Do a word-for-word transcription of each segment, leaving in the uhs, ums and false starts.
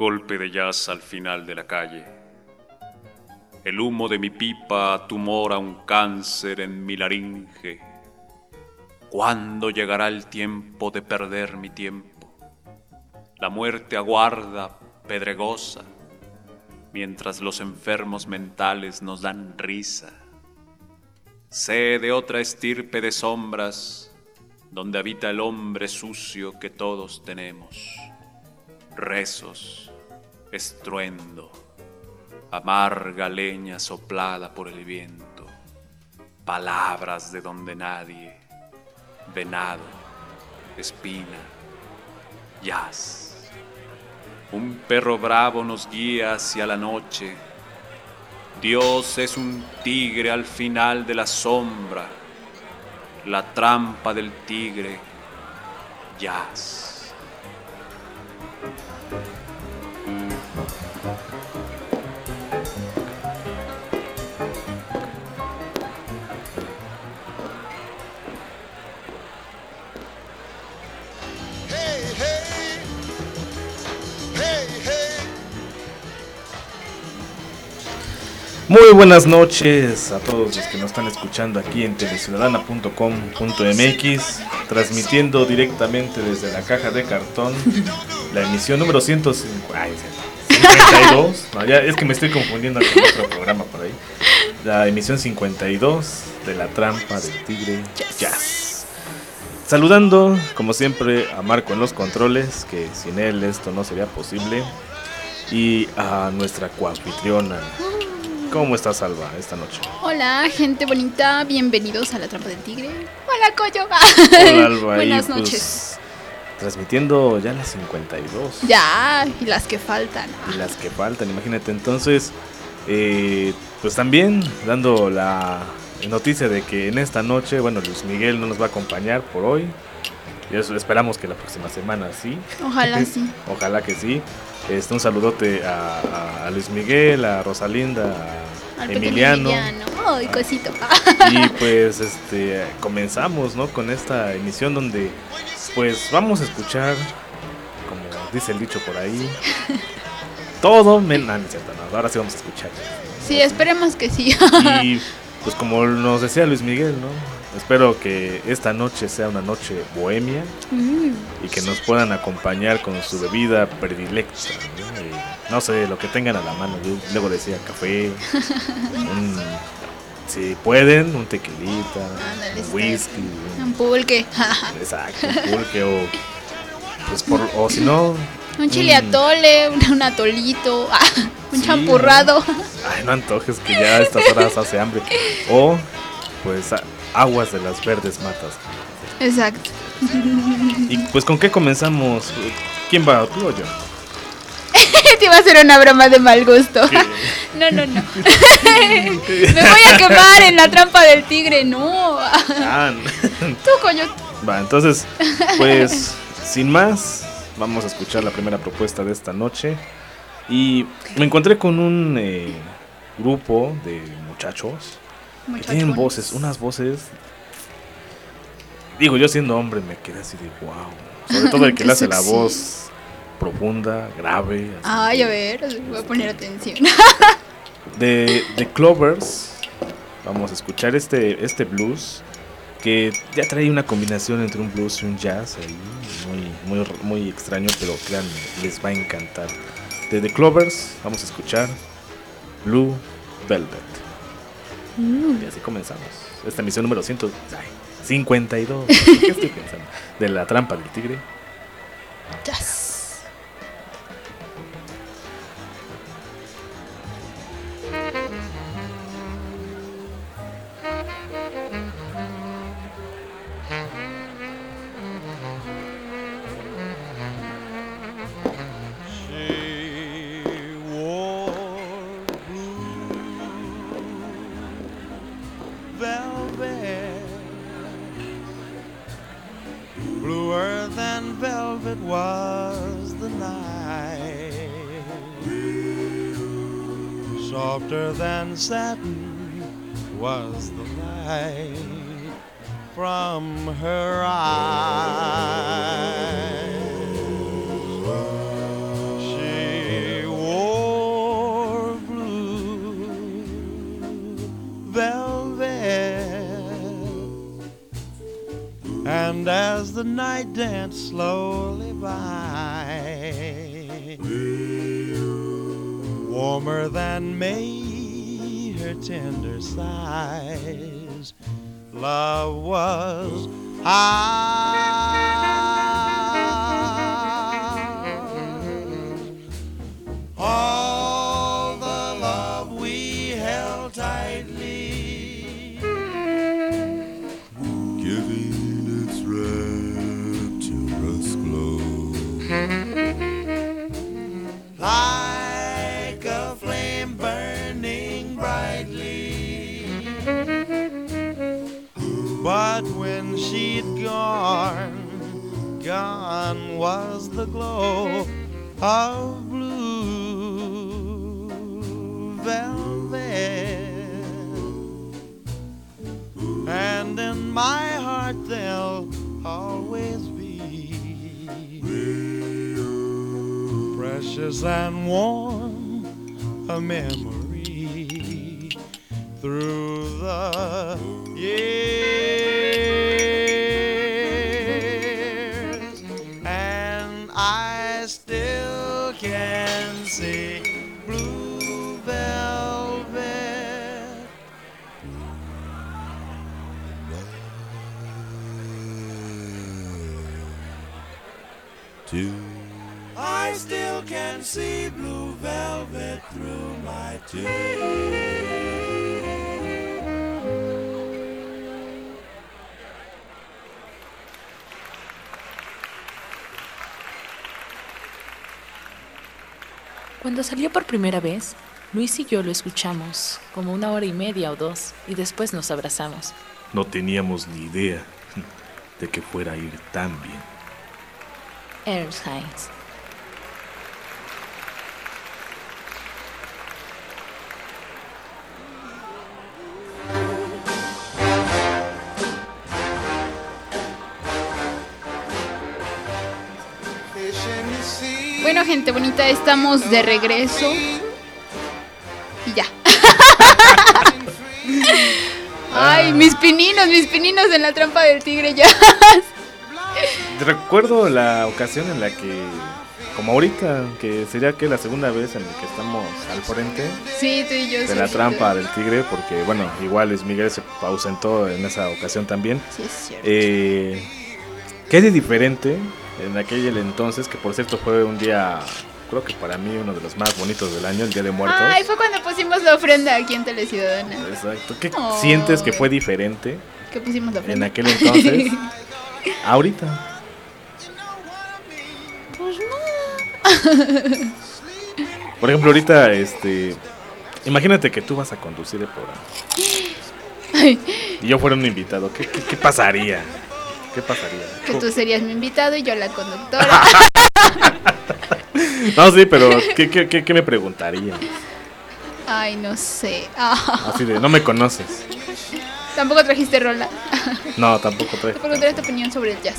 golpe de jazz al final de la calle. El humo de mi pipa tumora un cáncer en mi laringe. ¿Cuándo llegará el tiempo de perder mi tiempo? La muerte aguarda, pedregosa, mientras los enfermos mentales nos dan risa. Sé de otra estirpe de sombras, donde habita el hombre sucio que todos tenemos. Rezos, estruendo, amarga leña soplada por el viento, palabras de donde nadie, venado, espina, jazz. Un perro bravo nos guía hacia la noche. Dios es un tigre al final de la sombra, la trampa del tigre, jazz. Muy buenas noches a todos los que nos están escuchando aquí en teleciudadana punto com punto m x, transmitiendo directamente desde la caja de cartón la emisión número ciento cincuenta y dos. No, ya es que me estoy confundiendo con otro programa por ahí. La emisión cincuenta y dos de La Trampa del Tigre Jazz. Saludando, como siempre, a Marco en los controles, que sin él esto no sería posible, y a nuestra coanfitriona. ¿Cómo estás, Alba, esta noche? Hola, gente bonita, bienvenidos a La Trampa del Tigre. Hola, Coyo. Hola, Alba. Buenas y, pues, noches. Transmitiendo ya las cincuenta y dos. Ya, y las que faltan. Y las que faltan, imagínate. Entonces, eh, pues también dando la noticia de que en esta noche, bueno, Luis Miguel no nos va a acompañar por hoy. Y eso esperamos que la próxima semana sí. Ojalá sí. Ojalá que sí. Este, un saludote a, a Luis Miguel, a Rosalinda, a Al Emiliano. Emiliano. Ay, cosito. Y pues este comenzamos, ¿no? Con esta emisión donde pues vamos a escuchar, como dice el dicho por ahí, todo menos. No, no es cierto, no, ahora sí vamos a escuchar. Sí, esperemos que sí. Y pues como nos decía Luis Miguel, ¿no? Espero que esta noche sea una noche bohemia Mm. y que nos puedan acompañar con su bebida predilecta, ¿no? Y, no sé, lo que tengan a la mano. Yo luego decía café, un, si pueden, un tequilita, Ándale, un whisky, Un, un pulque. exacto, un pulque o, pues por, o si no, Un chile atole, un, un atolito, un sí, champurrado. ¿no? Ay, no antojes, que ya a estas horas hace hambre. O, pues, a, aguas de las verdes matas. Exacto. Y pues, ¿con qué comenzamos? ¿Quién va, tú o yo? Te iba a hacer una broma de mal gusto. ¿Qué? No, no, no. Me voy a quemar en La Trampa del Tigre, no. Ah, Tú, coño. va, entonces, pues, sin más, vamos a escuchar la primera propuesta de esta noche. Y me encontré con un eh, grupo de muchachos que tienen voces, unas voces. Digo, yo siendo hombre me quedé así de wow. Sobre todo el que le hace la voz profunda, grave. Ay, a ver, voy a poner atención. De, de Clovers, vamos a escuchar este, este blues que ya trae una combinación entre un blues y un jazz ahí, muy, muy, muy extraño, pero créanme, les va a encantar. De The Clovers vamos a escuchar Blue Velvet. Mm. Y así comenzamos. Esta emisión número ciento cincuenta y dos. ¿Qué estoy pensando? De La Trampa del Tigre. Yes. Softer than satin was the light from her eyes. She velvet. And as the night danced slowly by, warmer than May, her tender sighs, love was ours. All the love we held tightly, giving its rapturous glow, like a flame burning brightly. But when she'd gone, gone was the glow of blue velvet. And in my heart there'll always be, precious and warm, a memory through the years. And I still can see blue velvet. Too. I still can see blue velvet through my tears. Cuando salió por primera vez, Luis y yo lo escuchamos como una hora y media o dos y después nos abrazamos. No teníamos ni idea de que fuera a ir tan bien. Ernst Heinz. Bueno, gente bonita, estamos de regreso. Y ya. Ay, mis pininos, mis pininos en la trampa del tigre ya. Recuerdo la ocasión en la que, como ahorita, que sería que la segunda vez en la que estamos al frente sí, tú y yo, de sí, la sí, trampa sí. del tigre, porque bueno, igual Luis Miguel se ausentó en esa ocasión también. Sí, es cierto. Eh, ¿Qué hay de diferente en aquel entonces? Que por cierto fue un día, creo que para mí uno de los más bonitos del año, el Día de Muertos. Ay, fue cuando pusimos la ofrenda aquí en Teleciudadana. Exacto. ¿Qué Oh. sientes que fue diferente ¿Qué pusimos la en ofrenda? aquel entonces? Ahorita. Pues no. Por ejemplo, ahorita, este, imagínate que tú vas a conducir el programa y yo fuera un invitado. ¿Qué, qué, qué pasaría? ¿Qué pasaría? Que tú serías mi invitado y yo la conductora. No, sí, pero ¿qué, qué, qué, qué me preguntaría? Ay, no sé. Ah. Así de, no me conoces. Tampoco trajiste rola. No, tampoco trae. Te preguntaré tu opinión sobre el jazz.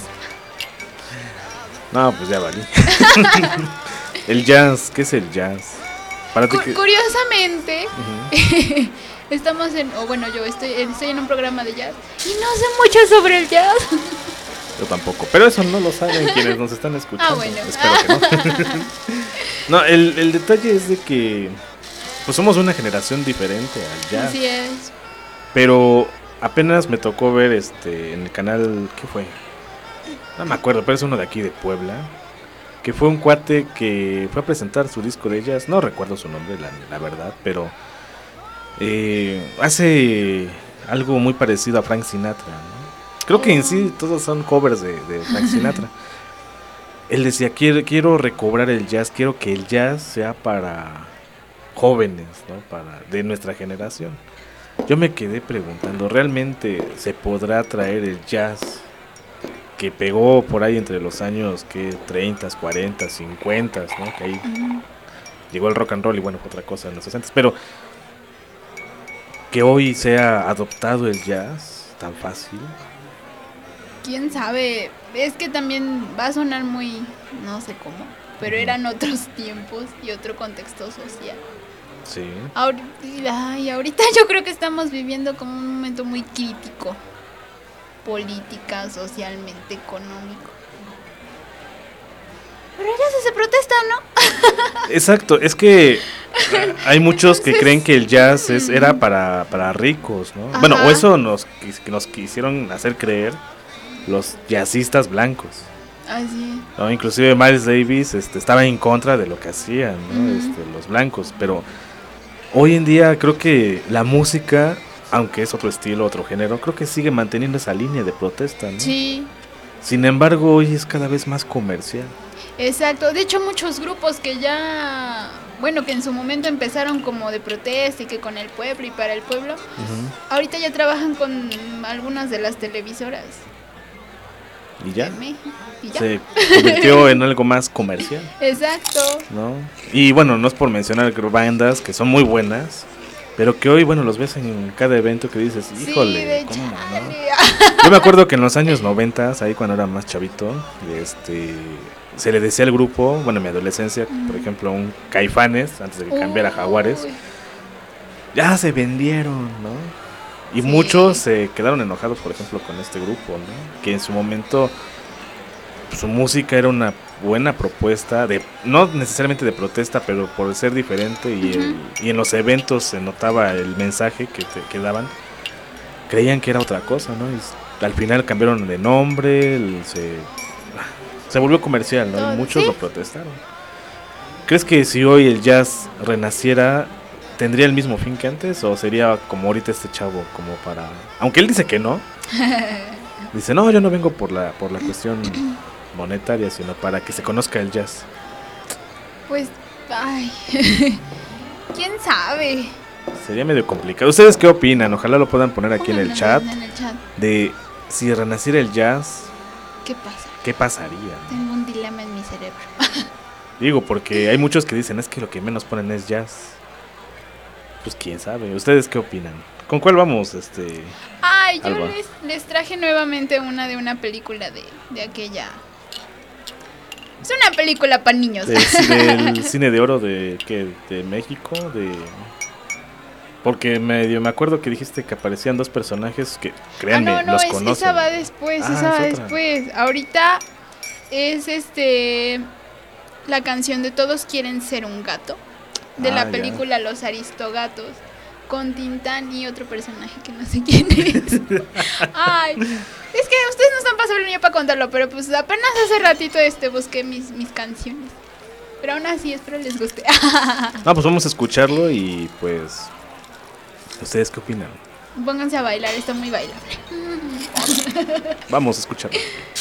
No, pues ya valí. El jazz, ¿qué es el jazz? Para ti Cu- que... Curiosamente, Uh-huh. estamos en, o bueno, yo estoy, estoy en un programa de jazz y no sé mucho sobre el jazz. Yo tampoco, pero eso no lo saben quienes nos están escuchando. Ah, bueno. Espero que no. No, el, el detalle es de que pues somos una generación diferente al jazz. Así es. Pero apenas me tocó ver este en el canal, ¿qué fue? No me acuerdo, pero es uno de aquí de Puebla, que fue un cuate que fue a presentar su disco de jazz, no recuerdo su nombre, la, la verdad, pero eh, hace algo muy parecido a Frank Sinatra, ¿no? Creo que en sí todos son covers de, de Frank Sinatra. Él decía, quiero, quiero recobrar el jazz, quiero que el jazz sea para jóvenes, ¿no? Para, de nuestra generación. Yo me quedé preguntando, ¿realmente se podrá traer el jazz que pegó por ahí entre los años que treinta, cuarenta, cincuenta, ¿no? Que ahí uh-huh. llegó el rock and roll y bueno, fue otra cosa en los sesenta, pero que hoy sea adoptado el jazz tan fácil. ¿Quién sabe? Es que también va a sonar muy, no sé cómo, pero eran otros tiempos y otro contexto social. Sí. Ahor- ay, ahorita yo creo que estamos viviendo como un momento muy crítico, política, socialmente, económico. Pero ya se, se protesta, ¿no? Exacto, es que hay muchos que creen que el jazz es, era para, para ricos, ¿no? Ajá. Bueno, o eso nos, quis- nos quisieron hacer creer los jazzistas blancos, Así. ¿no? Inclusive Miles Davis este, estaba en contra de lo que hacían, ¿no? Ujú. Este, los blancos, pero hoy en día creo que la música, aunque es otro estilo, otro género, creo que sigue manteniendo esa línea de protesta, ¿no? Sí, Sin embargo, hoy es cada vez más comercial. exacto. De hecho, muchos grupos que ya, bueno, que en su momento empezaron como de protesta y que con el pueblo y para el pueblo, ahorita ya trabajan con algunas de las televisoras Y ya de México. Y ya. se convirtió en algo más comercial, Exacto. ¿no? Y bueno, no es por mencionar que bandas que son muy buenas, pero que hoy, bueno, los ves en cada evento que dices, híjole, sí, de ¿cómo no? chale. Yo me acuerdo que en los años noventas, ahí cuando era más chavito, este, se le decía al grupo, bueno, en mi adolescencia, por ejemplo, un Caifanes, antes de que cambiara a Jaguares, Uy, ya se vendieron, ¿no? Y Sí. muchos se quedaron enojados, por ejemplo, con este grupo, ¿no? Que en su momento pues, su música era una buena propuesta, de no necesariamente de protesta, pero por ser diferente y, el- y en los eventos se notaba el mensaje que, te, que daban. Creían que era otra cosa, ¿no? Y s- al final cambiaron de nombre, el- se, se volvió comercial, ¿no? Todo, Y muchos sí. lo protestaron. ¿Crees que si hoy el jazz renaciera, tendría el mismo fin que antes? ¿O sería como ahorita este chavo, como para... Aunque él dice que no. Dice, no, yo no vengo por la, por la cuestión monetaria, sino para que se conozca el jazz. Pues, ay, quién sabe. Sería medio complicado. ¿Ustedes qué opinan? Ojalá lo puedan poner aquí en el Pónganlo chat. En el chat. De si renaciera el jazz, ¿Qué pasa? ¿qué pasaría? Tengo un dilema en mi cerebro. Digo, porque hay muchos que dicen, es que lo que menos ponen es jazz. Pues quién sabe. ¿Ustedes qué opinan? ¿Con cuál vamos? Este, Ay, yo Alba. les, les traje nuevamente una de una película de, de aquella. Es una película para niños. del, del cine de oro de, ¿qué? ¿De México? De... Porque medio me acuerdo que dijiste que aparecían dos personajes que, créanme, ah, no, no, los es- conocen. esa va después, Ah, esa va es otra. después. Ahorita es este la canción de Todos quieren ser un gato, de Ah, la ya. película Los Aristogatos, con Tintán y otro personaje que no sé quién es. Ay, es que ustedes no están pasando ni para contarlo, pero pues apenas hace ratito este busqué mis, mis canciones. Pero aún así espero les guste. No, pues vamos a escucharlo y pues... ¿Ustedes qué opinan? Pónganse a bailar, está muy bailable. Vamos a escucharlo.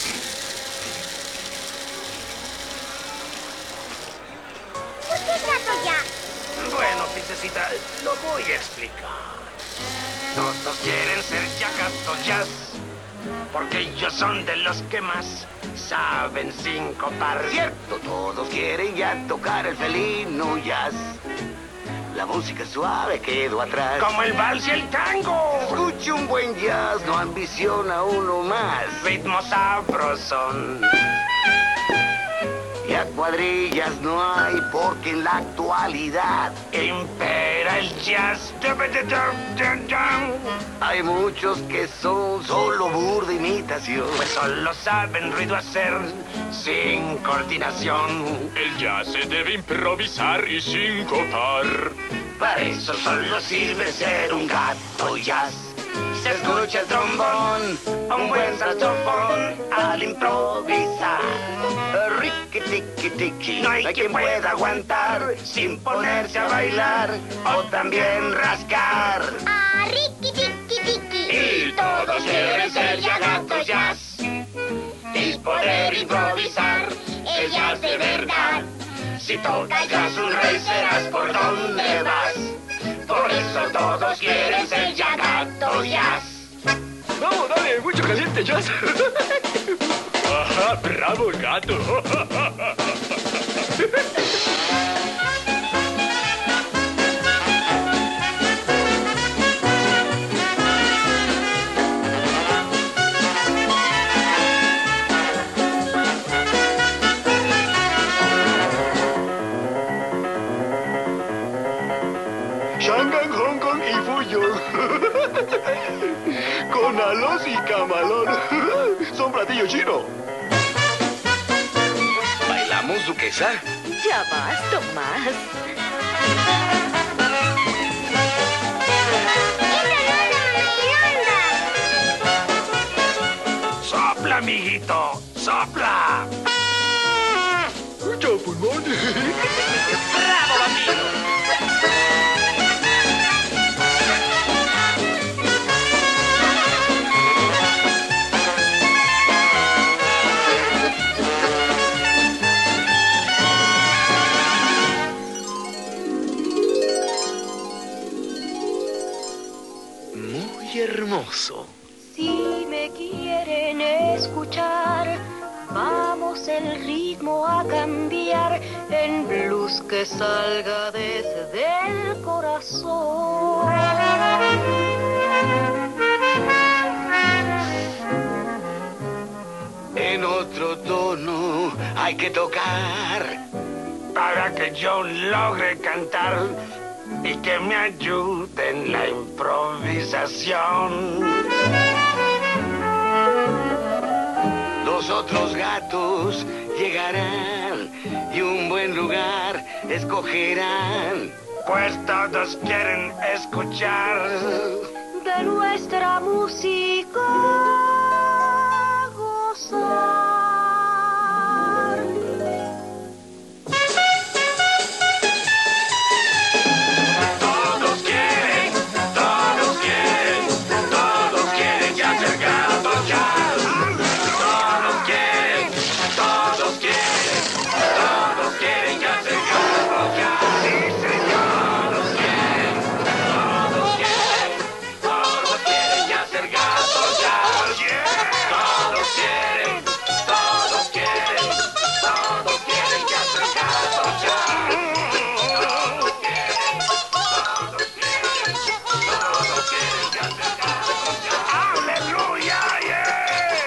Bueno, princesita, lo voy a explicar. Todos quieren ser ya gatos jazz, porque ellos son de los que más saben sincopar. Cierto, todos quieren ya tocar el felino jazz. La música suave quedó atrás. Como el vals y el tango. Escuche un buen jazz, no ambiciona uno más. Ritmo sabrosón. Ya cuadrillas no hay porque en la actualidad Impera el jazz. hay muchos que son solo burda imitación. Pues solo saben ruido hacer sin coordinación. El jazz se debe improvisar y sincopar. Para eso solo sirve ser un gato jazz. Se escucha el trombón, un buen saxofón al improvisar. Riqui tiqui tiqui, No hay quien pueda aguantar sin ponerse a bailar o también rascar. Y todos quieren ser ya gatos jazz y poder improvisar el jazz de verdad. Si tocas jazz un rey serás por donde vas. Por eso todos quieren ser ya gatos jazz. Vamos, dale, mucho caliente jazz. Ajá, bravo gato. mayor. Con alos y camalón. Son platillo chino. ¿Bailamos, duquesa? Ya vas, Tomás. ¡Sopla, amiguito! ¡Sopla! ¡Ya, pulmón! ¡Bravo, bambino! Muy hermoso. Si me quieren escuchar, vamos el ritmo a cambiar en blues que salga desde el corazón. En otro tono hay que tocar para que yo logre cantar y que me ayude en la improvisación. Los otros gatos llegarán y un buen lugar escogerán, pues todos quieren escuchar De nuestra música gozar. Todos quieren, todos quieren, todos quieren ya ser gatos ya. Todos quieren, todos quieren, todos quieren ya ser gatos ya. Sí, señor. Todos quieren, todos quieren, todos quieren ya ser gatos ya. Todos quieren, todos quieren, todos quieren ya ser gatos ya. Todos quieren, todos quieren, todos quieren ya ser gatos ya. ¡Aleluya! Yeah.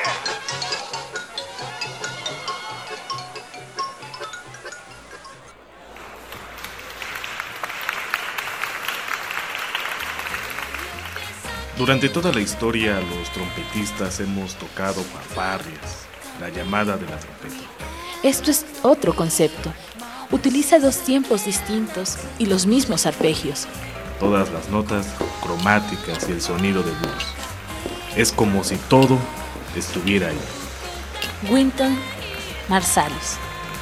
Durante toda la historia, los trompetistas hemos tocado fanfarrias, la llamada de la trompeta. Esto es otro concepto. Utiliza dos tiempos distintos y los mismos arpegios. Todas las notas cromáticas y el sonido de blues. Es como si todo estuviera ahí. Wynton Marsalis.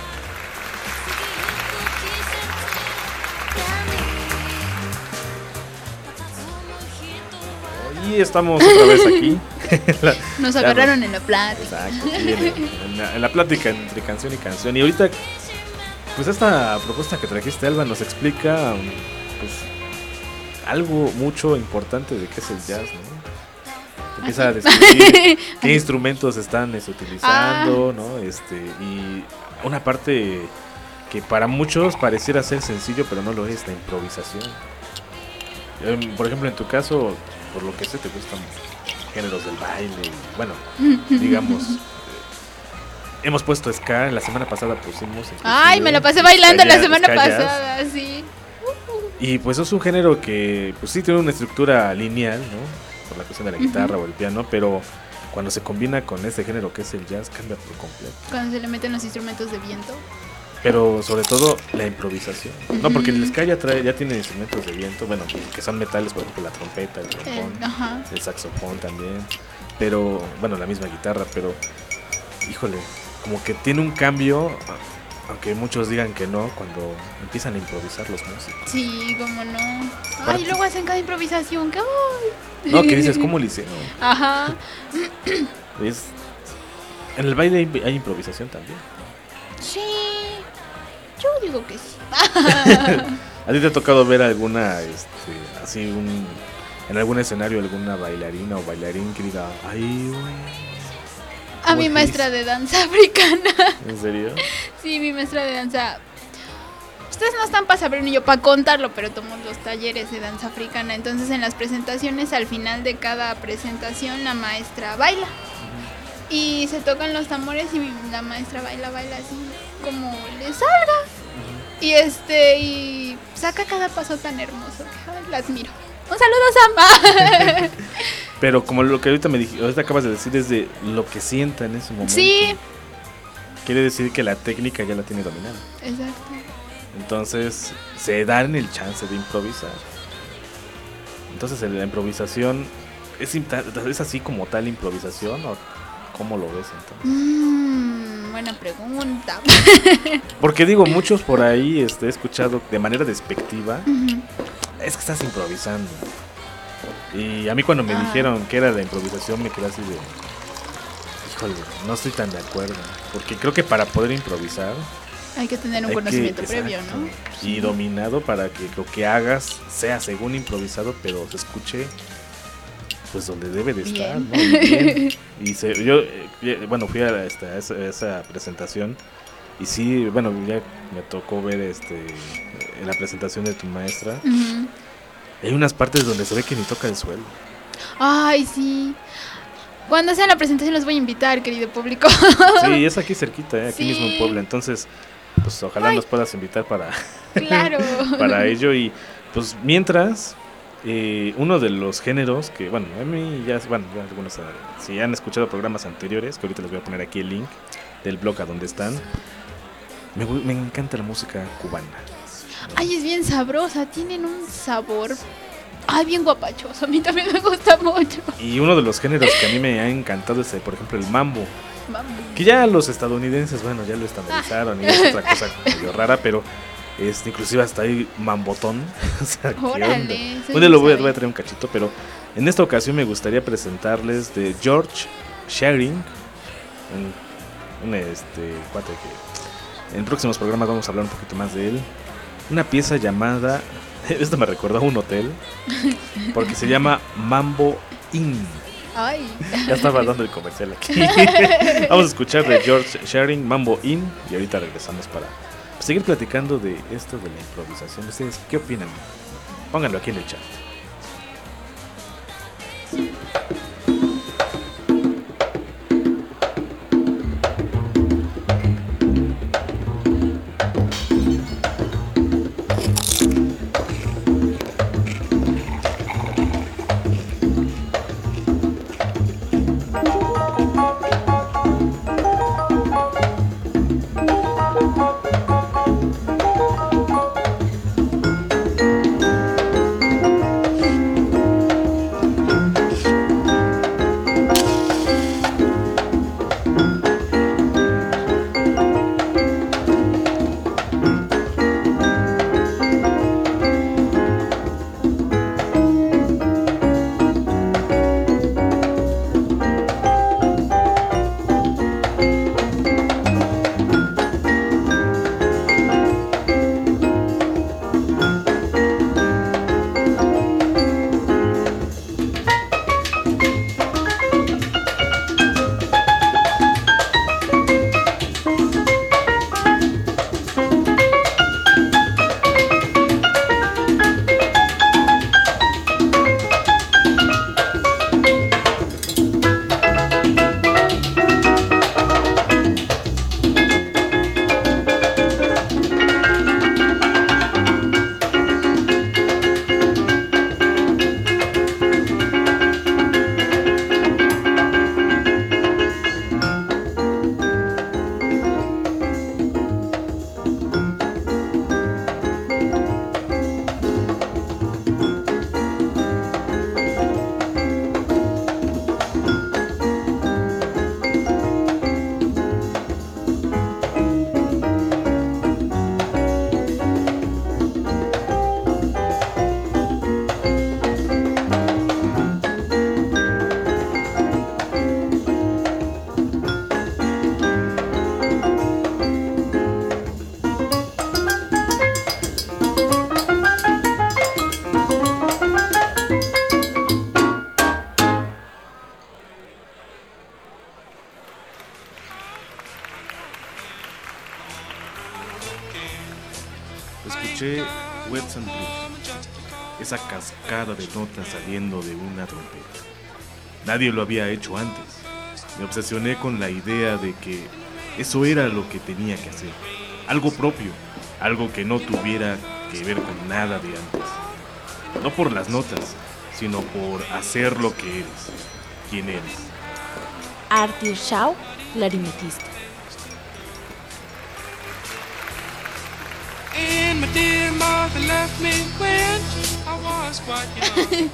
Y estamos otra vez aquí. La- Nos ya agarraron nos- en la plática. Exacto, aquí en, en la, en la plática entre canción y canción. Y ahorita, pues esta propuesta que trajiste, Alba, nos explica um, pues, algo mucho importante de qué es el jazz, ¿no? Empieza a describir qué instrumentos están es, utilizando, ¿no? Este, y una parte que para muchos pareciera ser sencillo, pero no lo es, la improvisación. Em, Por ejemplo, en tu caso, por lo que sé, te gustan géneros del baile. y, Bueno, digamos, eh, hemos puesto ska. La semana pasada pusimos. Ay, inclusive, me la pasé bailando ska la jazz- semana ska jazz. pasada, sí. Y pues es un género que, pues sí, tiene una estructura lineal, ¿no? Por la cuestión de la guitarra o el piano, pero cuando se combina con este género que es el jazz, cambia por completo. Cuando se le meten los instrumentos de viento. Pero sobre todo la improvisación. No, porque el Ujú. ska ya, trae, ya tiene instrumentos de viento, bueno, que son metales, por ejemplo, la trompeta, el El- trombón, ajá. el saxofón también. Pero, bueno, la misma guitarra, pero, híjole, como que tiene un cambio, a- aunque muchos digan que no, cuando empiezan a improvisar los músicos. Sí, cómo no. Ay, Parte- y luego hacen cada improvisación que ay. No, que dices, ¿cómo lo hicieron? Ajá. Es, en el baile hay, hay improvisación también. Sí. Yo digo que sí. ¿A ti te ha tocado ver alguna, este, así, un, en algún escenario, alguna bailarina o bailarín que diga, ay, güey? A ¿Cómo mi es? maestra de danza africana. ¿En serio? Sí, mi maestra de danza. Ustedes no están para saber ni yo para contarlo, pero tomo los talleres de danza africana. Entonces, en las presentaciones, al final de cada presentación, la maestra baila. Y se tocan los tambores y mi- la maestra baila, baila así como le salga. Y este, y saca cada paso tan hermoso que ay, la admiro. Un saludo, Sam. Pero como lo que ahorita me dije, ahorita acabas de decir es de lo que sienta en ese momento. Sí. Quiere decir que la técnica ya la tiene dominada. Exacto. Entonces se dan el chance de improvisar. Entonces la improvisación es, es así como tal improvisación o ¿cómo lo ves entonces? Mm, buena pregunta. Porque digo, muchos por ahí este, he escuchado de manera despectiva, Uh-huh. es que estás improvisando. Y a mí cuando me Ah. dijeron que era la improvisación me quedé así de, híjole, no estoy tan de acuerdo. Porque creo que para poder improvisar Hay que tener un hay conocimiento que- previo, exacto, ¿no? y dominado para que lo que hagas sea según improvisado, pero se escuche pues donde debe de estar, Bien. ¿no? Y bien. Y se, yo, eh, bueno, fui a, esta, a esa, a esa presentación y sí, bueno, ya me tocó ver este en la presentación de tu maestra. Uh-huh. Hay unas partes donde se ve que ni toca el suelo. Ay, sí. Cuando sea la presentación los voy a invitar, querido público. Sí, es aquí cerquita, ¿eh? Aquí Sí. mismo en Puebla. Entonces, pues ojalá Ay. nos puedas invitar para, Claro. para ello. Y pues mientras, eh, uno de los géneros que, bueno, a mí ya, bueno, ya algunos, eh, si han escuchado programas anteriores, que ahorita les voy a poner aquí el link del blog a donde están, me, gu- me encanta la música cubana. Ay, es bien sabrosa, tienen un sabor. Ay, bien guapachoso, a mí también me gusta mucho. Y uno de los géneros que a mí me ha encantado es, eh, por ejemplo, el mambo. Mambo. Que ya los estadounidenses, bueno, ya lo estandarizaron y es otra cosa medio rara, pero este, inclusive hasta ahí mambotón. O sea, ¿qué Órale, onda? eso Un día yo lo no voy a, sabía. voy a traer un cachito, pero en esta ocasión me gustaría presentarles de George Shearing, un, un este, cuate que en próximos programas vamos a hablar un poquito más de él. Una pieza llamada, esto me recordó a un hotel, porque se llama Mambo Inn. Ay. Ya estaba dando el comercial aquí. Vamos a escuchar de George Shearing, Mambo Inn, y ahorita regresamos para seguir platicando de esto de la improvisación. ¿Ustedes qué opinan? Pónganlo aquí en el chat. Escuché Wet and Blue, esa cascada de notas saliendo de una trompeta. Nadie lo había hecho antes. Me obsesioné con la idea de que eso era lo que tenía que hacer. Algo propio, algo que no tuviera que ver con nada de antes. no por las notas, sino por hacer lo que eres. ¿Quién eres? Artie Shaw, clarinetista. And my dear mother left me when I was quite young.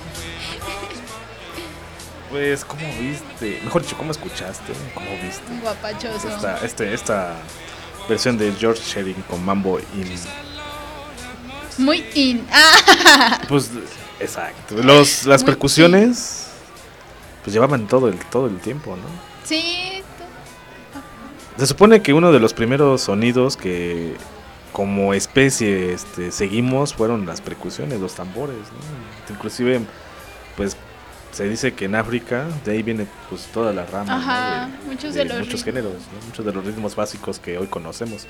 Pues, ¿cómo viste? Mejor dicho, ¿cómo escuchaste? ¿Cómo viste? Guapachoso. Esta, este, esta versión de George Shearing con Mambo in. Muy in. Ah. Pues, exacto. Los, las Muy percusiones, pues llevaban todo el, todo el tiempo, ¿no? Sí. Se supone que uno de los primeros sonidos que como especie este, seguimos fueron las percusiones, los tambores, ¿no? Inclusive, pues se dice que en África de ahí viene pues toda la rama, Ajá, ¿no? de, muchos de de los muchos ritmos. géneros, ¿no? Muchos de los ritmos básicos que hoy conocemos.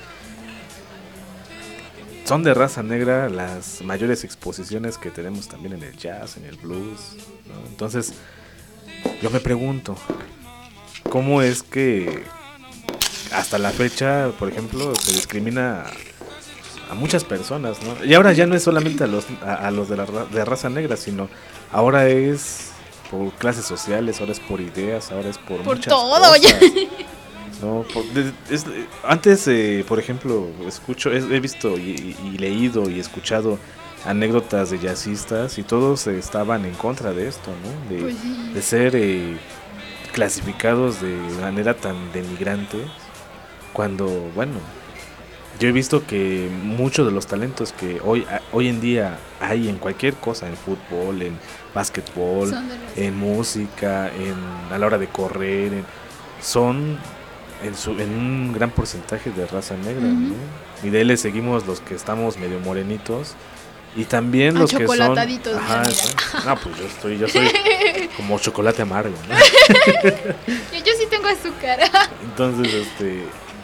Son de raza negra las mayores exposiciones que tenemos también en el jazz, en el blues, ¿no? Entonces, yo me pregunto, ¿cómo es que hasta la fecha, por ejemplo, se discrimina a, a muchas personas, ¿no? Y ahora ya no es solamente a los, a, a los de la ra- de raza negra, sino ahora es por clases sociales, ahora es por ideas, ahora es por, Por muchas todo, cosas. ya. No, por- de- es- antes, eh, por ejemplo, escucho, he, he visto y, y- y leído y escuchado anécdotas de jazzistas y todos eh, estaban en contra de esto, ¿no? De, Pues sí. de ser eh, clasificados de manera tan denigrante, cuando, bueno, yo he visto que muchos de los talentos que hoy, a- hoy en día hay en cualquier cosa, en fútbol, en básquetbol, Son de los- en música, en, a la hora de correr, en- son en, su, en un gran porcentaje de raza negra, Ujú. ¿no? Y de ahí le seguimos los que estamos medio morenitos y también los que son Achocolataditos, ajá, mira. exacto. No, pues yo estoy yo soy como chocolate amargo, ¿no? Yo, yo sí tengo azúcar. Entonces, este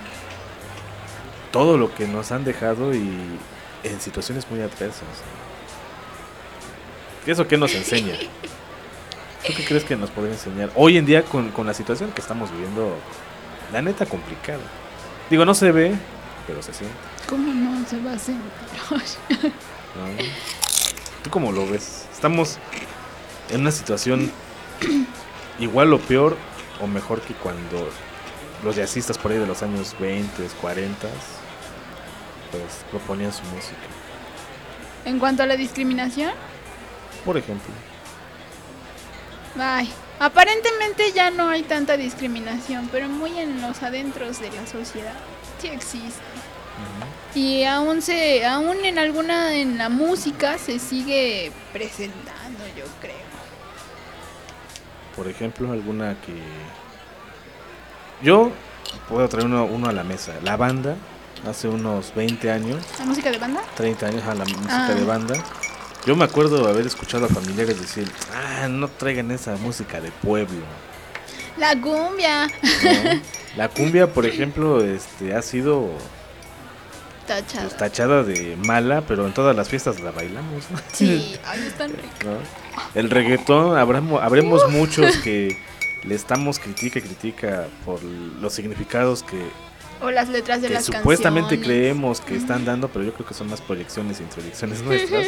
todo lo que nos han dejado y en situaciones muy adversas. ¿no? ¿Eso qué nos enseña? ¿Tú qué crees que nos podría enseñar? Hoy en día con, con la situación que estamos viviendo, la neta complicada. Digo, no se ve, pero se siente. ¿Cómo no se va a hacer? ¿no? ¿Tú cómo lo ves? Estamos en una situación igual o peor o mejor que cuando los jazzistas por ahí de los años veinte, cuarenta pues proponían su música, En cuanto a la discriminación, por ejemplo. ay, aparentemente ya no hay tanta discriminación, pero muy en los adentros de la sociedad sí existe. Y aún se, aún en alguna, en la música se sigue presentando, yo creo. Por ejemplo, alguna que yo puedo traer uno, uno a la mesa. La banda, hace unos veinte años, ¿La música de banda? treinta años, a la música Ah. de banda. Yo me acuerdo haber escuchado a familiares decir, ah, no traigan esa música de pueblo. La cumbia. ¿no? La cumbia, por ejemplo, este ha sido Tachada. pues, tachada de mala, pero en todas las fiestas la bailamos, ¿no? Sí, ay, están ricos. ¿no? El reggaetón, habremos, habremos muchos que le estamos critica y critica por los significados que, O las letras de que las supuestamente canciones. creemos que están dando, pero yo creo que son más proyecciones e introyecciones nuestras.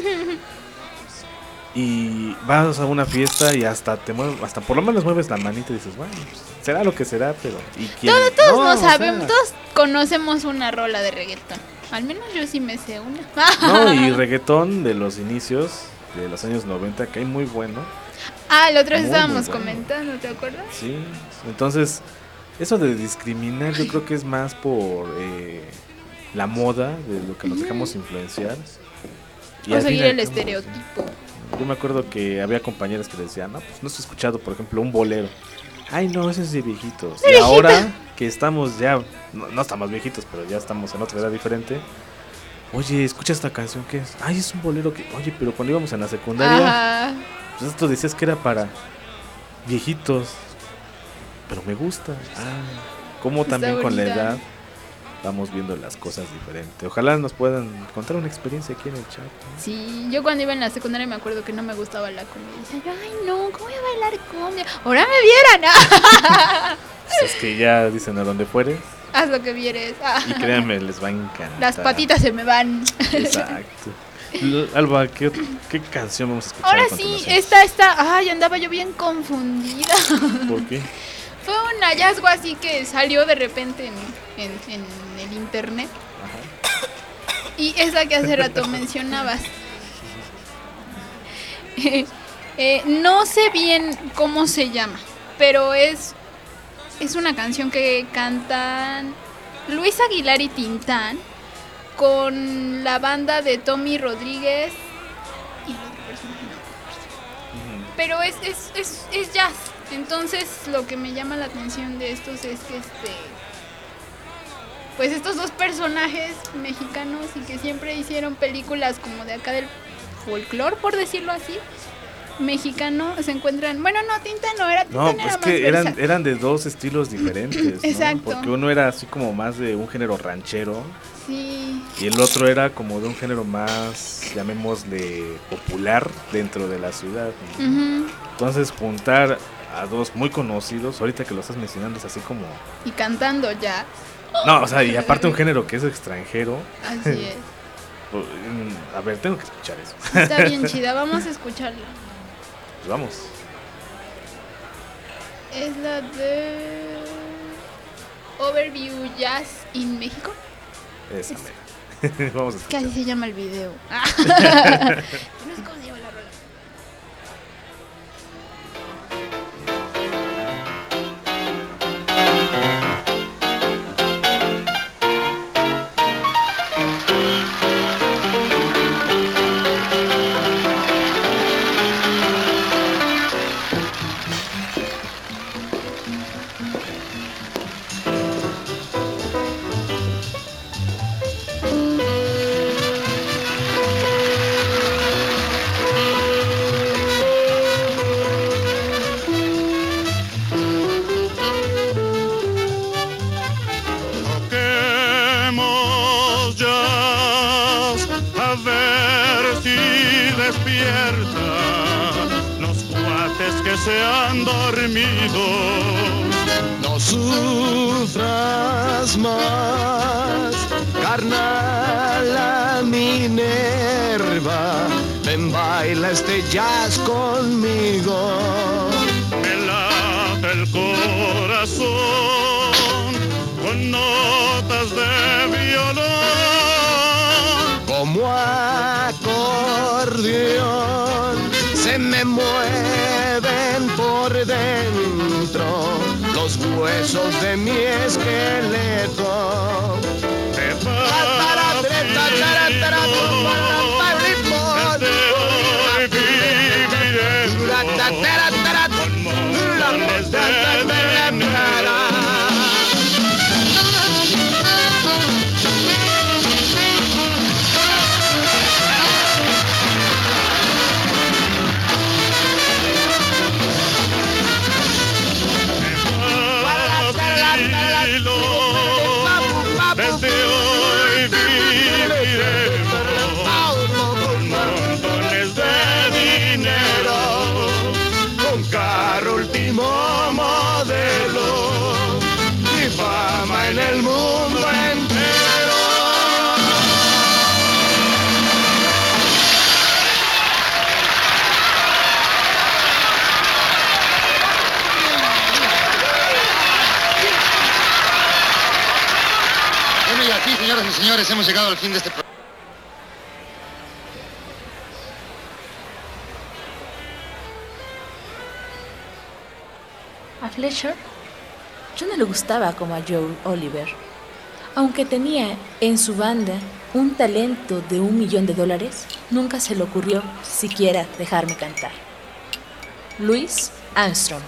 Y vas a una fiesta y hasta te mueves, hasta por lo menos mueves la manita y dices, bueno, pues, será lo que será, pero ¿y quién? Todos, todos No, no o sea, sabemos, todos conocemos una rola de reggaetón. Al menos yo sí me sé una. No, y reggaetón de los inicios de los años noventa, que hay muy bueno. Ah, el otro día Muy, estábamos muy bueno. comentando, ¿te acuerdas? Sí, entonces eso de discriminar yo creo que es más por eh, la moda, de lo que nos dejamos influenciar. Y O al fin seguir y al el cabo, estereotipo. sí. Yo me acuerdo que había compañeras que decían, no, pues no estoy escuchado, por ejemplo, un bolero. Ay, no, ese es de viejitos. Y ahora que estamos ya, no, no estamos viejitos, pero ya estamos en otra edad diferente. Oye, escucha esta canción, ¿qué es? Ay, es un bolero que... Oye, pero cuando íbamos en la secundaria... Ajá. Pues esto decías que era para viejitos, pero me gusta. Ah, como Está también con la bonita. edad vamos viendo las cosas diferente. Ojalá nos puedan contar una experiencia aquí en el chat. ¿no? Sí, yo cuando iba en la secundaria me acuerdo que no me gustaba la cumbia. Decía yo, ay no, ¿cómo voy a bailar cumbia? Ahora me vieran. Pues es que ya dicen a donde fuere Haz lo que vieres. Ah. y créanme, les va a encantar. Las patitas se me van. Exacto. Alba, ¿qué, ¿qué canción vamos a escuchar? Ahora a sí, continuación? esta, esta, ay, andaba yo bien confundida. ¿Por qué? Fue un hallazgo así que salió de repente en, en, en el internet. Ajá. Y esa que hace rato mencionabas. eh, no sé bien cómo se llama, pero es, es una canción que cantan Luis Aguilar y Tintán con la banda de Tommy Rodríguez y otro personaje, no. Pero es, es, es, es jazz. Entonces lo que me llama la atención de estos es que este pues estos dos personajes mexicanos y que siempre hicieron películas como de acá del folclore, por decirlo así, mexicano, se encuentran, bueno, no, Tintán no era, Tintán No, era pues más que eran, versátil. eran de dos estilos diferentes, ¿no? Exacto. Porque uno era así como más de un género ranchero Sí, y el otro era como de un género más, llamémosle, popular dentro de la ciudad, ¿no? ujú, Entonces juntar a dos muy conocidos, ahorita que lo estás mencionando, es así como... y cantando ya, No, o sea, y aparte un género que es extranjero. así es. A ver, tengo que escuchar eso. Está bien chida, vamos a escucharla. Pues vamos. Es la de Overview Jazz in México. Esa mera. Vamos a Que escuchar. así se llama el video. No sé cómo se llama la rola. Toquemos jazz, a ver si despierta los cuates que se han dormido. No sufras más, carnal, la Minerva. Ven, baila este jazz conmigo. Me late el corazón con notas de violón. Como acordeón se me mueven por dentro los huesos de mi esqueleto. Te papito, desde hoy viviremos con montones de dinero. Desde hoy viviremos con montones de dinero, con carro último modelo y fama en el mundo entero. Bueno, y aquí, señoras y señores, hemos llegado al fin de este programa. A Fletcher yo no le gustaba como a Joe Oliver. Aunque tenía en su banda un talento de un millón de dólares, nunca se le ocurrió siquiera dejarme cantar. Louis Armstrong.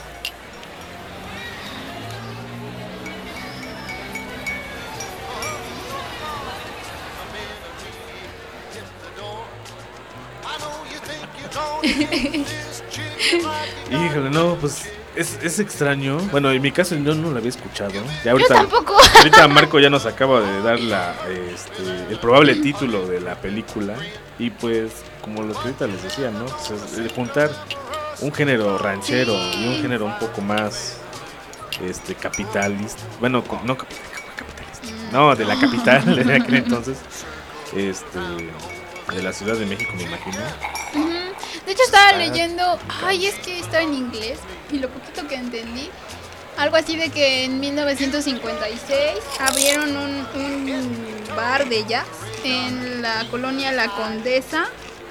Híjole, no, pues es, es extraño. Bueno, en mi caso yo no lo había escuchado. Ya Yo tampoco. Ahorita Marco ya nos acaba de dar la, este, el probable título de la película. Y pues, como lo que ahorita les decía, ¿no? Pues es, es juntar un género ranchero y un género un poco más este capitalista. Bueno, co- no capitalista, no, de la capital de aquel entonces. Este de la Ciudad de México, me imagino. Uh-huh. De hecho estaba leyendo, ay, es que estaba en inglés y lo poquito que entendí, algo así de que en mil novecientos cincuenta y seis abrieron un, un bar de jazz en la colonia La Condesa.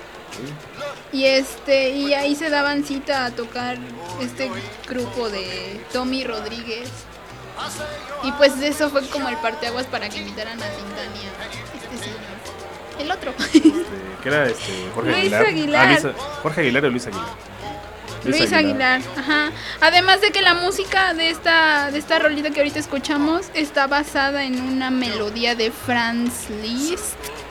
Y este y ahí se daban cita a tocar este grupo de Tommy Rodríguez. Y pues eso fue como el parteaguas para que invitaran a Tintania, este señor. El otro. Este, ¿Qué era este? Jorge Luis Aguilar. Aguilar. Ah, Luis, Jorge Aguilar o Luis Aguilar. Luis, Luis Aguilar. Aguilar, ajá. Además de que la música de esta de esta rolita que ahorita escuchamos está basada en una melodía de Franz Liszt.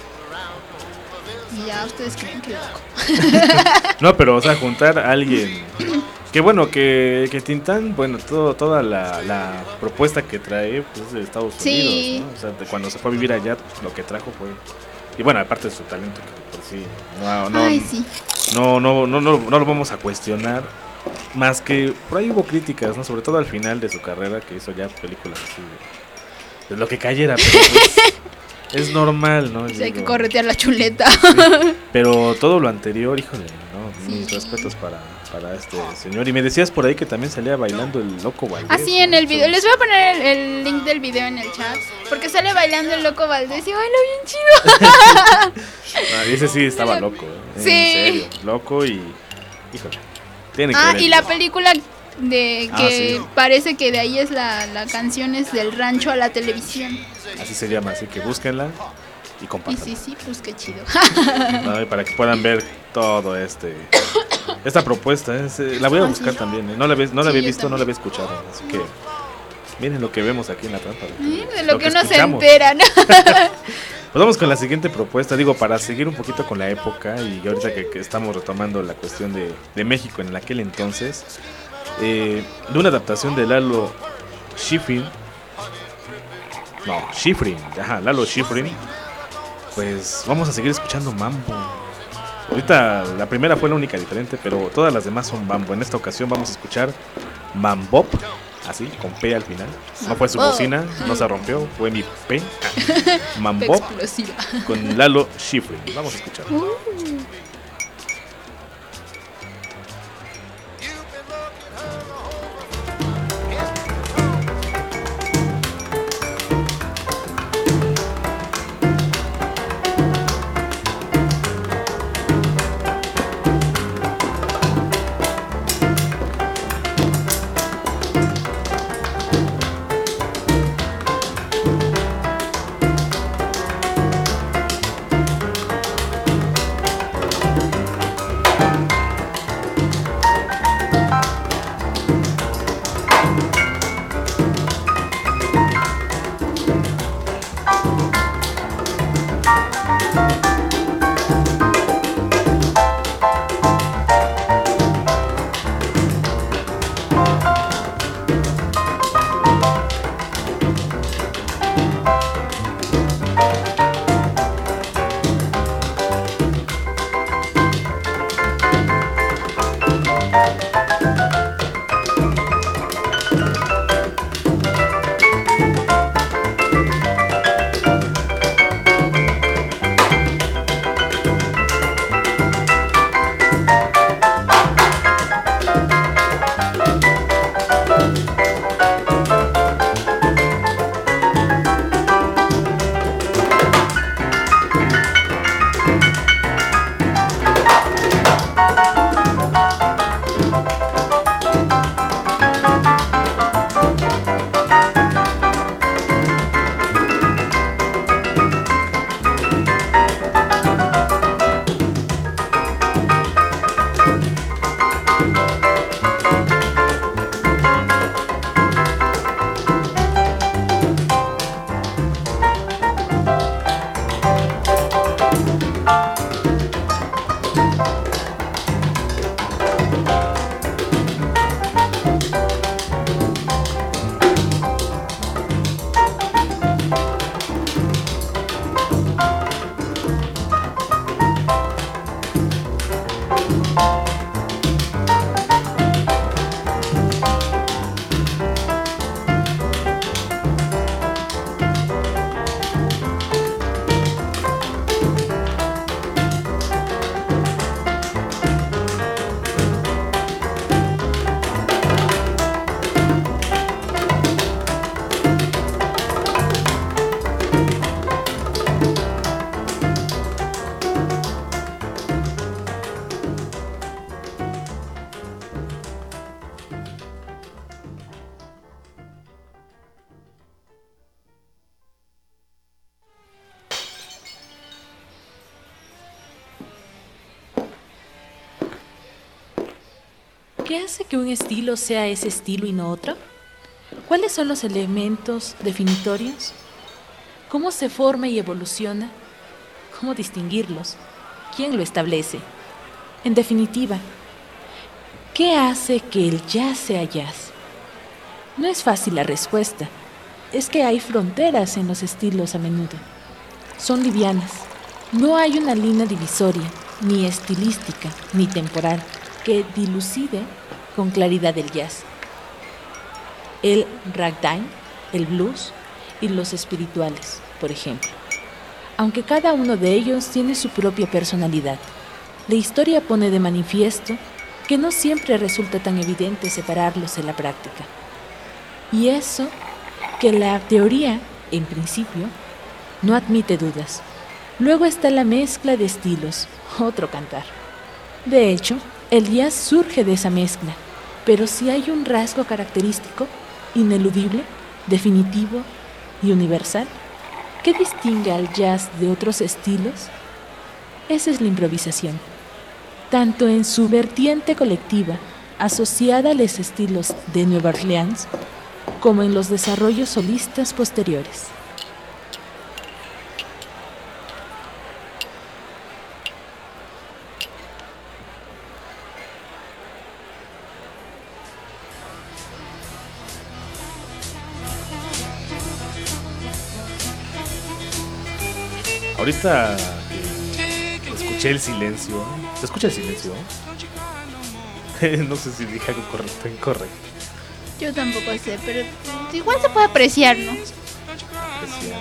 Y ya ustedes creen que loco. No, pero o sea, juntar a alguien. Que bueno, que, que Tintán, bueno, todo, toda la, la propuesta que trae pues, de Estados sí. Unidos, ¿no? O sea, de cuando se fue a vivir allá, lo que trajo fue. Y bueno, aparte de su talento, que por sí. No, no, Ay, sí. No, no, no, no, no lo vamos a cuestionar. Más que por ahí hubo críticas, ¿no? Sobre todo al final de su carrera, que hizo ya películas así de, de lo que cayera, pero pues, es normal, ¿no? Pues hay que corretear la chuleta. Sí, pero todo lo anterior, híjole, ¿no? Sí. Mis respetos para, para este señor. Y me decías por ahí que también salía bailando el Loco Valdés. Así en el video. Les voy a poner el, el link del video en el chat. Porque sale bailando el Loco Valdés y baila bien chido. Ah, ese sí estaba loco, ¿eh? Sí. En serio, loco y... Híjole. Tiene que ah, ver y la película de que ah, sí. parece que de ahí es la, la canción es del rancho a la televisión. Así se llama, así que búsquenla y compartan. Y sí, sí, pues qué chido. No, y para que puedan ver todo este esta propuesta, es, eh, la voy a buscar ah, sí. también. ¿eh? No la, había, no la sí, había visto, también. No la había escuchado, así que miren lo que vemos aquí en la trampa. ¿Eh? De lo, lo que, que uno escuchamos. Se entera, ¿no? Pues vamos con la siguiente propuesta, digo, para seguir un poquito con la época y ahorita que, que estamos retomando la cuestión de, de México en aquel entonces, eh, de una adaptación de Lalo Schifrin, no, Schifrin, ajá, Lalo Schifrin, pues vamos a seguir escuchando mambo. Ahorita la primera fue la única diferente, pero todas las demás son mambo. En esta ocasión vamos a escuchar Mambop. Así, con P al final. No fue su bocina, no se rompió, fue mi P. Mambop con Lalo Schifrin. Vamos a escuchar. Uh. ¿Qué hace que un estilo sea ese estilo y no otro? ¿Cuáles son los elementos definitorios? ¿Cómo se forma y evoluciona? ¿Cómo distinguirlos? ¿Quién lo establece? En definitiva, ¿qué hace que el jazz sea jazz? No es fácil la respuesta. Es que hay fronteras en los estilos a menudo. Son livianas. No hay una línea divisoria, ni estilística, ni temporal, que dilucide con claridad el jazz. El ragtime, el blues y los espirituales, por ejemplo. Aunque cada uno de ellos tiene su propia personalidad, la historia pone de manifiesto que no siempre resulta tan evidente separarlos en la práctica. Y eso que la teoría, en principio, no admite dudas. Luego está la mezcla de estilos, otro cantar. De hecho, el jazz surge de esa mezcla, pero si hay un rasgo característico, ineludible, definitivo y universal, ¿qué distingue al jazz de otros estilos? Esa es la improvisación, tanto en su vertiente colectiva, asociada a los estilos de Nueva Orleans, como en los desarrollos solistas posteriores. Ahorita que escuché el silencio. ¿Se escucha el silencio? No sé si dije algo correcto o incorrecto. Yo tampoco sé, pero igual se puede apreciar, ¿no? Apreciar.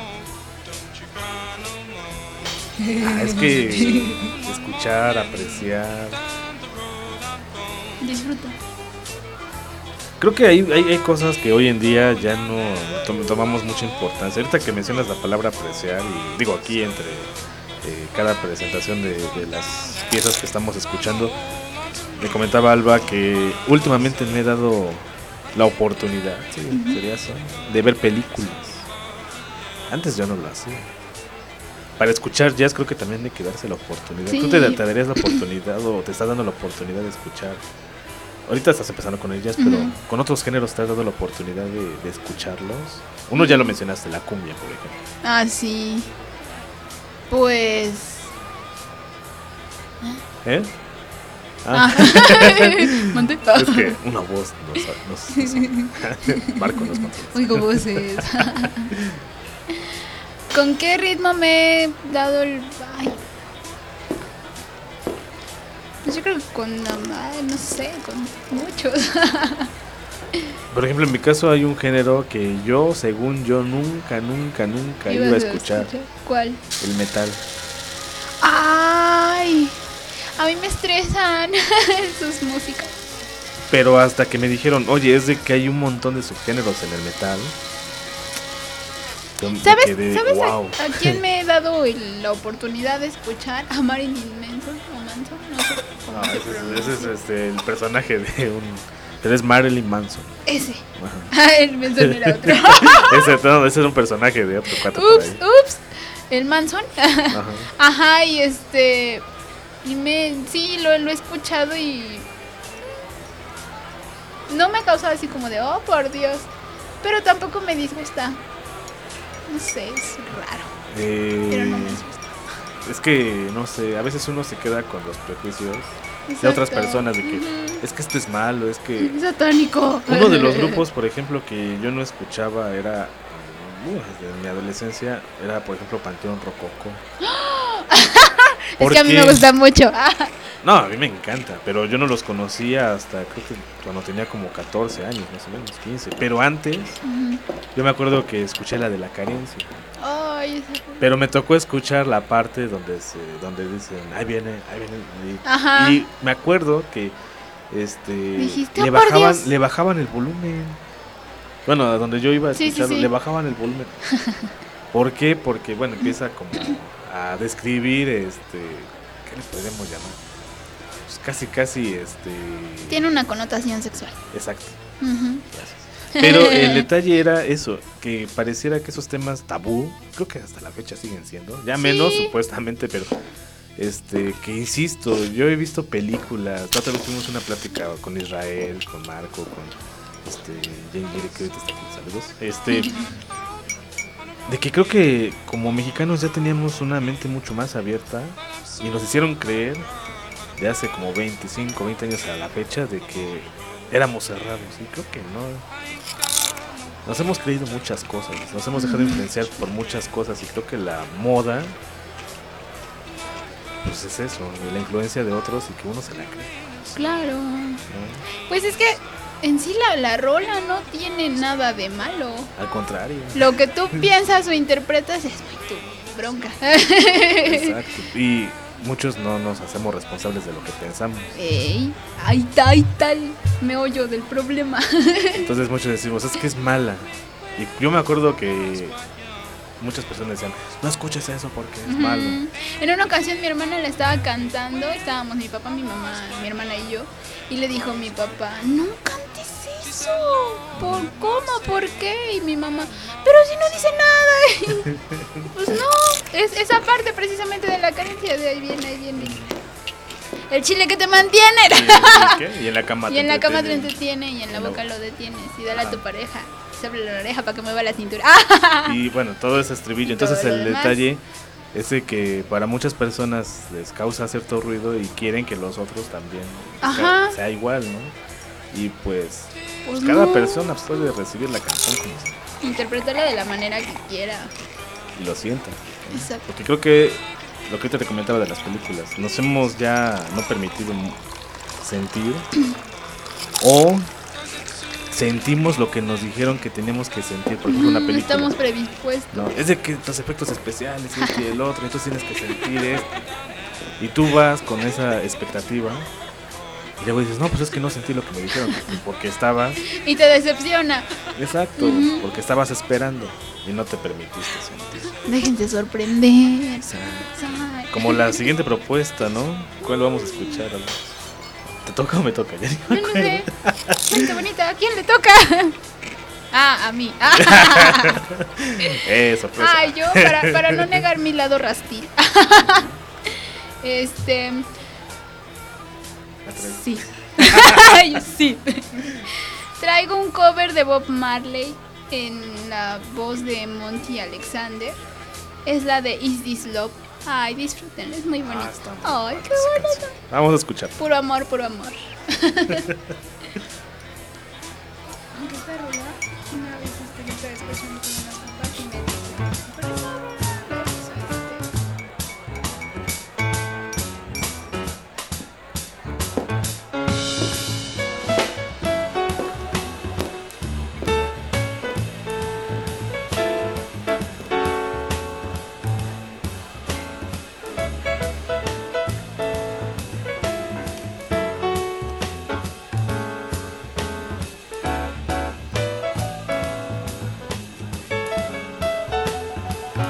Ah, es que escuchar, apreciar. Disfruta. Creo que hay, hay, hay cosas que hoy en día ya no tom- tomamos mucha importancia. Ahorita que mencionas la palabra apreciar, y digo aquí entre eh, cada presentación de, de las piezas que estamos escuchando, me comentaba Alba que últimamente me he dado la oportunidad, sí, uh-huh. sería eso, de ver películas. Antes yo no lo hacía. Para escuchar jazz creo que también hay que darse la oportunidad. Sí. ¿Tú te, te darías la oportunidad o te estás dando la oportunidad de escuchar? Ahorita estás empezando con el jazz, uh-huh. pero con otros géneros te has dado la oportunidad de, de escucharlos. Uno ya lo mencionaste, la cumbia, por ejemplo. Ah, sí. Pues... ¿Eh? Ah. Ah. Es que una voz nos... nos, nos Marco nos controla. Oigo voces. ¿Con qué ritmo me he dado el... Ay. Pues yo creo que con... Ay, no sé, con muchos. Por ejemplo, en mi caso hay un género que yo, según yo, nunca, nunca, nunca iba a escuchar. escuchar. ¿Cuál? El metal. ¡Ay! A mí me estresan sus músicas. Pero hasta que me dijeron, oye, es de que hay un montón de subgéneros en el metal. ¿Sabes, quedé, ¿sabes wow. a, a quién me he dado el, la oportunidad de escuchar? A Marilyn Manson o Manson, no sé cómo no, se ese, pronuncia. ese es este, el personaje de un... Pero es Marilyn Manson. Ese. Ah, el Manson era otro. ese, no, ese es un personaje de otro cuatro. Ups, ups. El Manson. Ajá. Ajá, y este... Y me... Sí, lo, lo he escuchado y... No me ha causado así como de, oh, por Dios. Pero tampoco me disgusta. No sé, es raro. Eh, pero no me disgusta. Es que, no sé, a veces uno se queda con los prejuicios Exacto. de otras personas de que uh-huh. es que esto es malo, es que... Es satánico. Uno de los grupos, por ejemplo, que yo no escuchaba era... Uh, desde mi adolescencia, era, por ejemplo, Panteón Rococó. Es que a mí me gusta mucho. No, a mí me encanta, pero yo no los conocía hasta creo que cuando tenía como catorce años, más o menos, quince. Pero antes, uh-huh. yo me acuerdo que escuché la de La Carencia. Ay, esa... Pero me tocó escuchar la parte donde se, donde dicen, ahí viene, ahí viene. Y, Ajá. y me acuerdo que este dijiste, le oh, por bajaban, Dios. le bajaban el volumen. Bueno, a donde yo iba a escucharlo, sí, sí, sí. le bajaban el volumen. ¿Por qué? Porque bueno, empieza como a describir este, ¿qué le podemos llamar? Pues casi casi este tiene una connotación sexual. Exacto. Uh-huh. Gracias. Pero el detalle era eso, que pareciera que esos temas tabú, creo que hasta la fecha siguen siendo, ya sí. menos supuestamente, pero Este, que insisto, yo he visto películas. La otra vez tuvimos una plática con Israel, con Marco, con este Jane Gere, que ahorita está aquí, saludos. Este, de que creo que como mexicanos ya teníamos una mente mucho más abierta y nos hicieron creer de hace como veinticinco, veinte años a la fecha de que éramos cerrados. Y creo que no. Nos hemos creído muchas cosas, nos hemos dejado influenciar por muchas cosas y creo que la moda, pues es eso, la influencia de otros y que uno se la cree. Claro. ¿No? Pues es que en sí la, la rola no tiene nada de malo. Al contrario. Lo que tú piensas o interpretas es muy tu bronca. Exacto. Y muchos no nos hacemos responsables de lo que pensamos. Ey, ahí está, ahí está el meollo del problema. Entonces muchos decimos, es que es mala. Y yo me acuerdo que muchas personas decían, no escuches eso porque es Ujú. malo. En una ocasión mi hermana le estaba cantando, estábamos mi papá, mi mamá, mi hermana y yo, y le dijo mi papá, no cantes eso, ¿por cómo? ¿Por qué? Y mi mamá, pero si no dice nada. Pues no, es esa parte precisamente de la carencia, de ahí viene, ahí viene. El chile que te mantiene. ¿Y, ¿qué? Y en la cama Y en la cama te entretiene. entretiene y en la En la boca lo detienes. Y dale Ajá. a tu pareja. Sobre la oreja para que mueva la cintura. Y bueno, todo ese estribillo. Y Entonces todo lo el demás. detalle es de que para muchas personas les causa cierto ruido y quieren que los otros también Ajá. sea igual, ¿no? Y pues, Pues cada no. persona puede recibir la canción como sea Interprétala de la manera que quiera. y lo sienta. ¿no? Exacto. Porque creo que lo que te comentaba de las películas, nos hemos ya no permitido sentir o sentimos lo que nos dijeron que teníamos que sentir, por ejemplo, una Mm, película. estamos predispuestos. No, es de que los efectos especiales y este y el otro, entonces tienes que sentir esto. Y tú vas con esa expectativa y luego dices, no, pues es que no sentí lo que me dijeron, porque estabas, Y te decepciona. exacto, Ujú. porque estabas esperando y no te permitiste sentir. Déjense sorprender. Exacto. Ay. Como la siguiente propuesta, ¿no? ¿Cuál vamos a escuchar? Alex? ¿Te toca o me toca? Ya ni me No, no sé. acuerdo. Gente bonita, ¿a quién le toca? Ah, a mí. Eh, sorpresa. Ay, yo, para, para no negar mi lado rastil. Este. Sí. Ay, sí. Traigo un cover de Bob Marley en la voz de Monty Alexander. Es la de Is This Love. Ay, disfruten, es muy bonito. Ay, qué bonito. Vamos a escuchar. Puro amor, puro amor. Aunque esta rola, una vez este, yo estaba escuchando con unas compas y me dicen, pero esa rola no es eso, este. Thank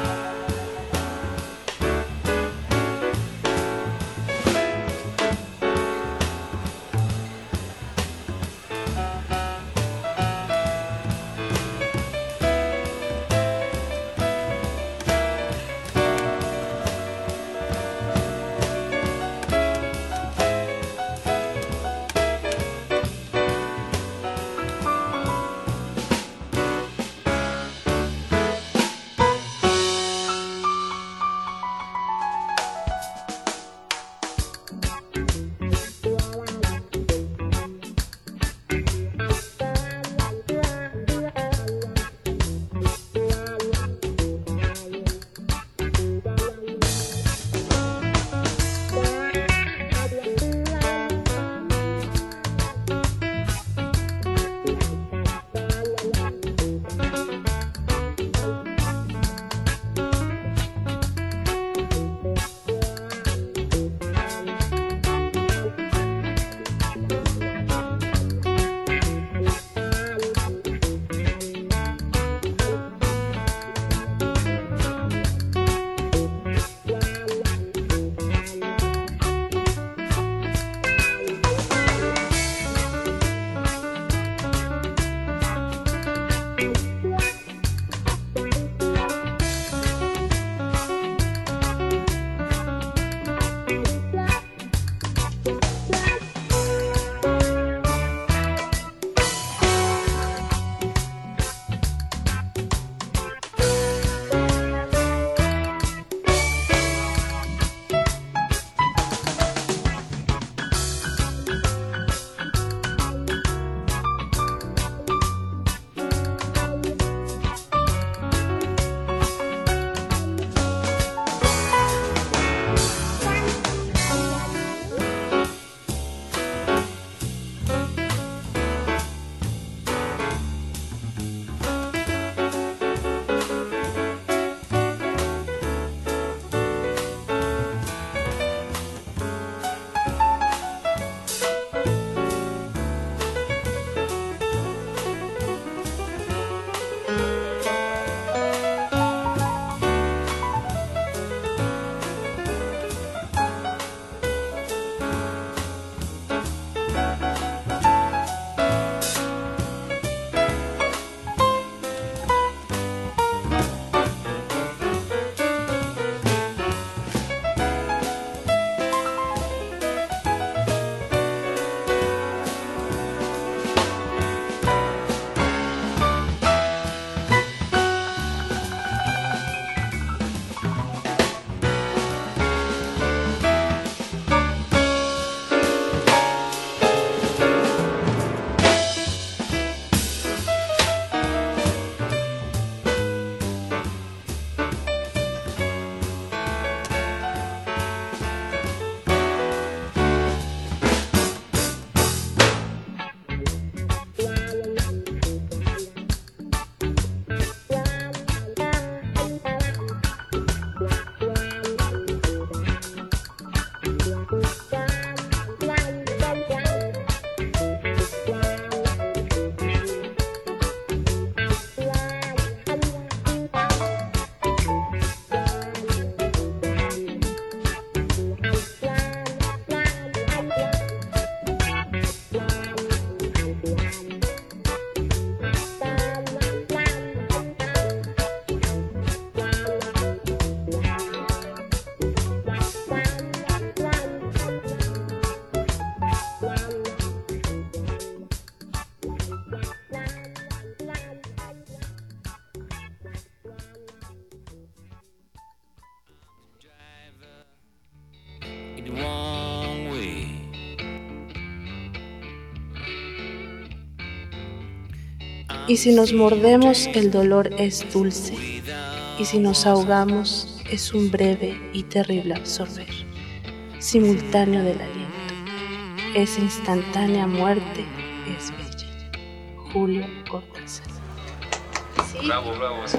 Y si nos mordemos, el dolor es dulce. Y si nos ahogamos, es un breve y terrible absorber, simultáneo del aliento. Esa instantánea muerte es bella. Julio Cortázar. Sí. Bravo, bravo. Sí.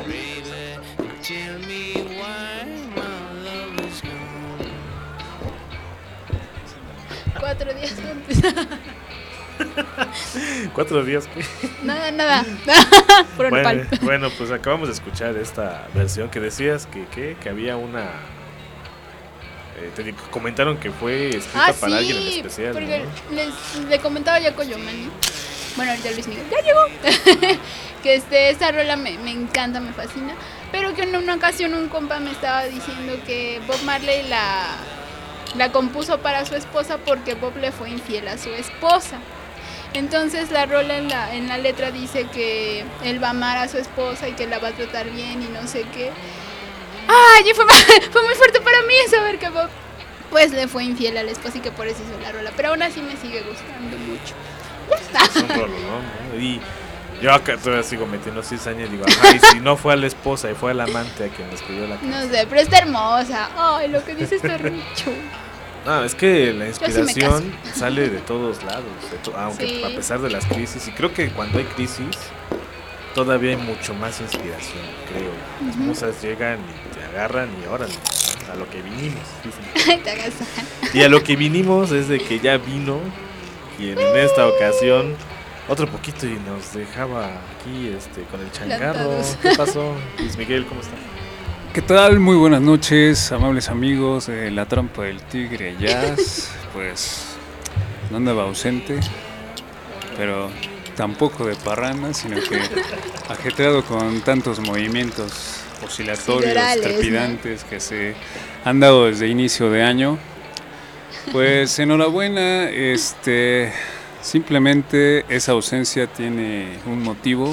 Cuatro días antes. ¿Cuatro días qué? Nada, nada. Puro bueno, nopal. bueno, pues acabamos de escuchar esta versión que decías que, que, que había una... Eh, te comentaron que fue escrita Ah, para sí, alguien en especial, porque ¿no? les, le comentaba ya a Coyomani, bueno, ahorita Luis Miguel, ya llegó, que este, esta rola me, me encanta, me fascina, pero que en una ocasión un compa me estaba diciendo que Bob Marley la, la compuso para su esposa porque Bob le fue infiel a su esposa. Entonces la rola en la, en la letra dice que él va a amar a su esposa y que la va a tratar bien y no sé qué. Ay, fue, fue muy fuerte para mí saber que Bob pues le fue infiel a la esposa y que por eso hizo la rola. Pero aún así me sigue gustando mucho. Ya está. Es un rollo, ¿no? Y yo acá todavía sigo metiendo seis años y digo, ajá, y si no fue a la esposa y fue al amante a quien me escribió la canción. No sé, pero está hermosa. Ay, lo que dice está re chulo. No, es que la inspiración sí sale de todos lados, de to- aunque Sí. a pesar de las crisis, y creo que cuando hay crisis todavía hay mucho más inspiración, creo. Las Ujú. musas llegan y te agarran y órale, a lo que vinimos. dicen. Te agasajan. Y a lo que vinimos es de que ya vino y en esta ocasión otro poquito y nos dejaba aquí este con el changarro. Plantados. ¿Qué pasó? Luis Miguel, ¿cómo está? ¿Qué tal? Muy buenas noches, amables amigos de La Trampa del Tigre Jazz. Pues no andaba ausente, pero tampoco de parranda, sino que ajetreado con tantos movimientos oscilatorios, Siderales, trepidantes que se han dado desde inicio de año. Pues enhorabuena, este, simplemente esa ausencia tiene un motivo.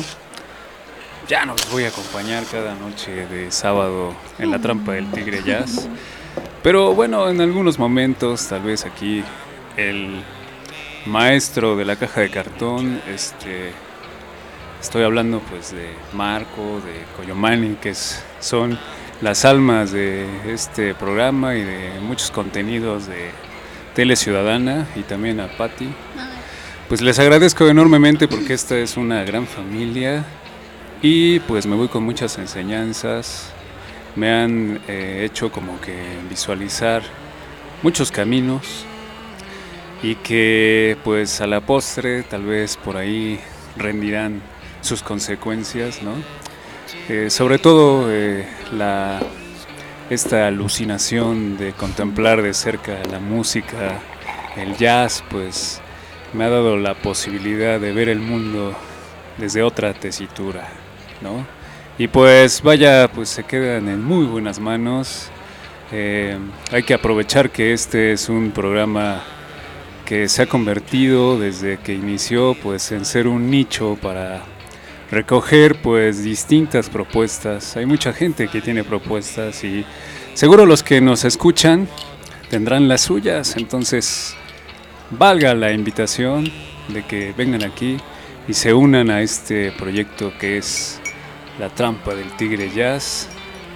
Ya no los voy a acompañar cada noche de sábado en La Trampa del Tigre Jazz. Pero bueno, en algunos momentos, tal vez aquí el maestro de la caja de cartón, este, estoy hablando pues de Marco, de Coyomani, que es, son las almas de este programa y de muchos contenidos de Tele Ciudadana, y también a Patti. Pues les agradezco enormemente porque esta es una gran familia. Y pues me voy con muchas enseñanzas, me han eh, hecho como que visualizar muchos caminos y que pues a la postre tal vez por ahí rendirán sus consecuencias, ¿no? Eh, sobre todo eh, la, esta alucinación de contemplar de cerca la música, el jazz, pues me ha dado la posibilidad de ver el mundo desde otra tesitura, ¿no? Y pues vaya, pues se quedan en muy buenas manos. Eh, hay que aprovechar que este es un programa que se ha convertido desde que inició pues en ser un nicho para recoger pues distintas propuestas. Hay mucha gente que tiene propuestas y seguro los que nos escuchan tendrán las suyas, entonces valga la invitación de que vengan aquí y se unan a este proyecto que es La Trampa del Tigre Jazz.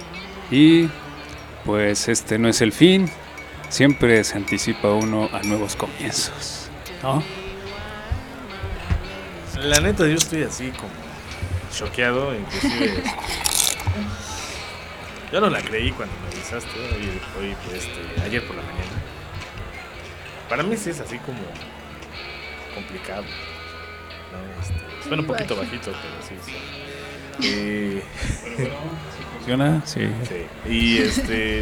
Y pues este no es el fin, siempre se anticipa uno a nuevos comienzos, ¿no? La neta, yo estoy así como choqueado, inclusive este, yo no la creí cuando me avisaste hoy, hoy este, ayer por la mañana. Para mí sí es así como complicado, ¿no? Este, suena un poquito bajito, pero sí, sí. Eh, ¿Funciona? Sí. sí. Y este,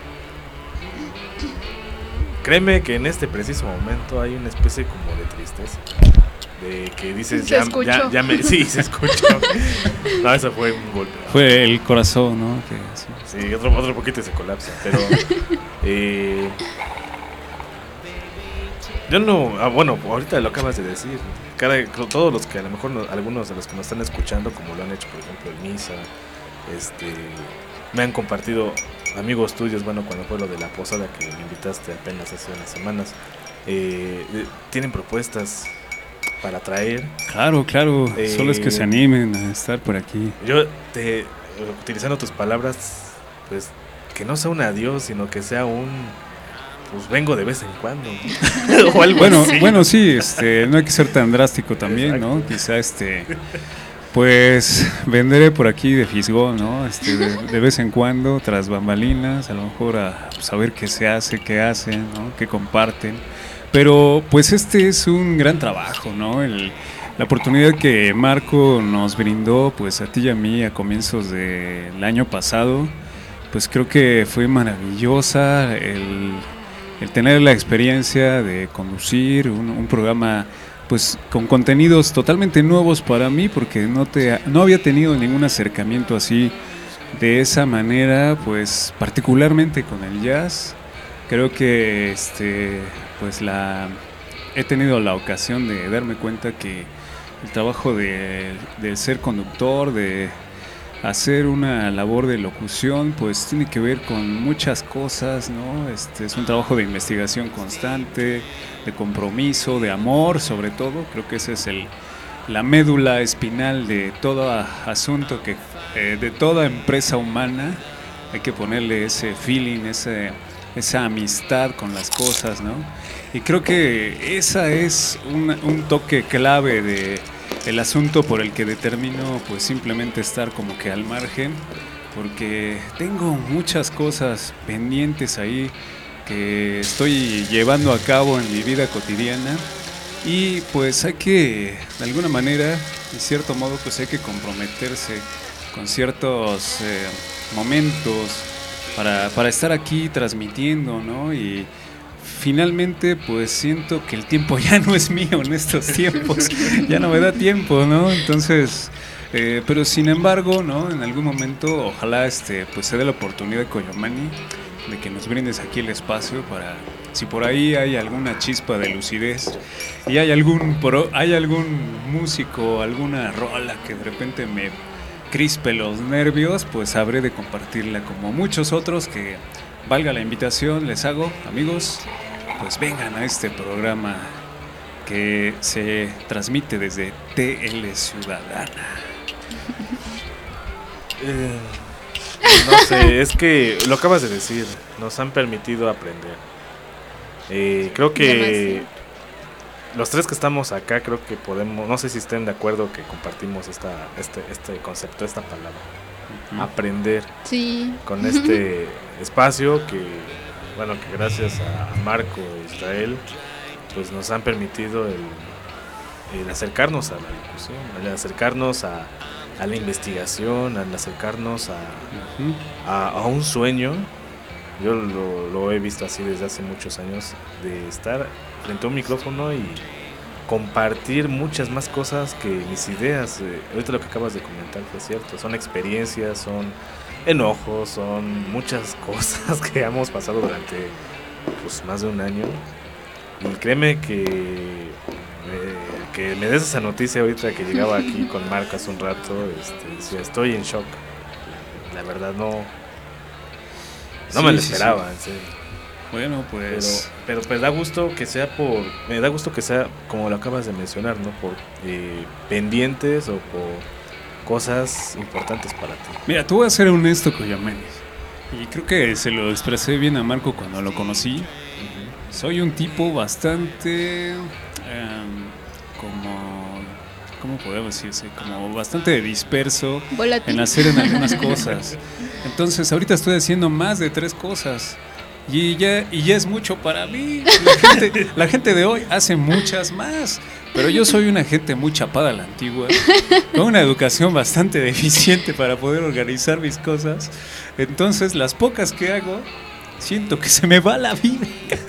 créeme que en este preciso momento hay una especie como de tristeza, de que dices Se ya, escuchó. ya, ya me, sí, se escuchó. No, eso fue un golpe. Fue el corazón, ¿no? Que, sí. Sí, otro, otro poquito y se colapsa, pero eh, yo no, ah, bueno, ahorita lo acabas de decir, cada, todos los que a lo mejor no, algunos de los que nos están escuchando, como lo han hecho por ejemplo en Misa, este, me han compartido amigos tuyos, bueno, cuando fue lo de la posada que me invitaste apenas hace unas semanas, eh, eh, tienen propuestas para traer. Claro, claro, Eh, solo es que se animen a estar por aquí. Yo, te, utilizando tus palabras, pues que no sea un adiós, sino que sea un, pues vengo de vez en cuando. O algo Bueno, así. bueno, sí, este, no hay que ser tan drástico también, Exacto. ¿no? Quizá este, pues venderé por aquí de fisgón, ¿no? Este, de, de vez en cuando, tras bambalinas, a lo mejor a saber qué se hace, qué hacen, ¿no? Qué comparten. Pero pues este es un gran trabajo, ¿no? El, la oportunidad que Marco nos brindó, pues a ti y a mí a comienzos del año pasado, pues creo que fue maravillosa el, el tener la experiencia de conducir un, un programa pues con contenidos totalmente nuevos para mí, porque no, te, no había tenido ningún acercamiento así de esa manera, pues particularmente con el jazz. Creo que este, pues la, he tenido la ocasión de darme cuenta que el trabajo de, de ser conductor, de hacer una labor de locución, pues tiene que ver con muchas cosas, ¿no? Este, es un trabajo de investigación constante, de compromiso, de amor, sobre todo. Creo que ese es el, la médula espinal de todo asunto, que eh, de toda empresa humana. Hay que ponerle ese feeling, ese, esa amistad con las cosas, ¿no? Y creo que esa es una, un toque clave de el asunto por el que determino pues simplemente estar como que al margen, porque tengo muchas cosas pendientes ahí que estoy llevando a cabo en mi vida cotidiana, y pues hay que, de alguna manera, de cierto modo, pues hay que comprometerse con ciertos eh, momentos para, para estar aquí transmitiendo, ¿no? Y finalmente pues siento que el tiempo ya no es mío en estos tiempos, ya no me da tiempo, ¿no? Entonces, eh, pero sin embargo, ¿no? En algún momento ojalá este, pues se dé la oportunidad, Coyomani, de que nos brindes aquí el espacio para, si por ahí hay alguna chispa de lucidez y hay algún, pro, hay algún músico, alguna rola que de repente me crispe los nervios, pues habré de compartirla como muchos otros que, valga la invitación, les hago, amigos, pues vengan a este programa que se transmite desde T L Ciudadana. Eh, no sé, es que lo acabas de decir, nos han permitido aprender. Eh, creo que los tres que estamos acá, creo que podemos, no sé si estén de acuerdo que compartimos esta, este, este concepto, esta palabra. Aprender sí. con este espacio que, bueno, que gracias a Marco e Israel pues nos han permitido el, el acercarnos a la locución, el acercarnos a, a la investigación, al acercarnos a, uh-huh. a, a un sueño. Yo lo, lo he visto así desde hace muchos años, de estar frente a un micrófono y compartir muchas más cosas que mis ideas. Eh, ahorita lo que acabas de comentar fue cierto, son experiencias, son enojos, son muchas cosas que hemos pasado durante pues más de un año, y créeme que eh, que me des esa noticia ahorita que llegaba aquí con Marco hace un rato, este, decía, estoy en shock, la verdad no no sí, me lo sí, esperaba, sí. en serio. Bueno, pues... Pero, pero pues da gusto que sea por... Me da gusto que sea, como lo acabas de mencionar, ¿no? Por eh, pendientes o por cosas importantes para ti. Mira, tú vas a ser honesto, Coyamani. Y creo que se lo expresé bien a Marco cuando lo conocí. Uh-huh. Soy un tipo bastante... Um, como... ¿Cómo podemos decirse? Como bastante disperso Volátil. En hacer en algunas cosas. Entonces, ahorita estoy haciendo más de tres cosas. Y ya, y ya es mucho para mí. La gente, la gente de hoy hace muchas más. Pero yo soy una gente muy chapada a la antigua, con una educación bastante deficiente para poder organizar mis cosas. Entonces, las pocas que hago, siento que se me va la vida.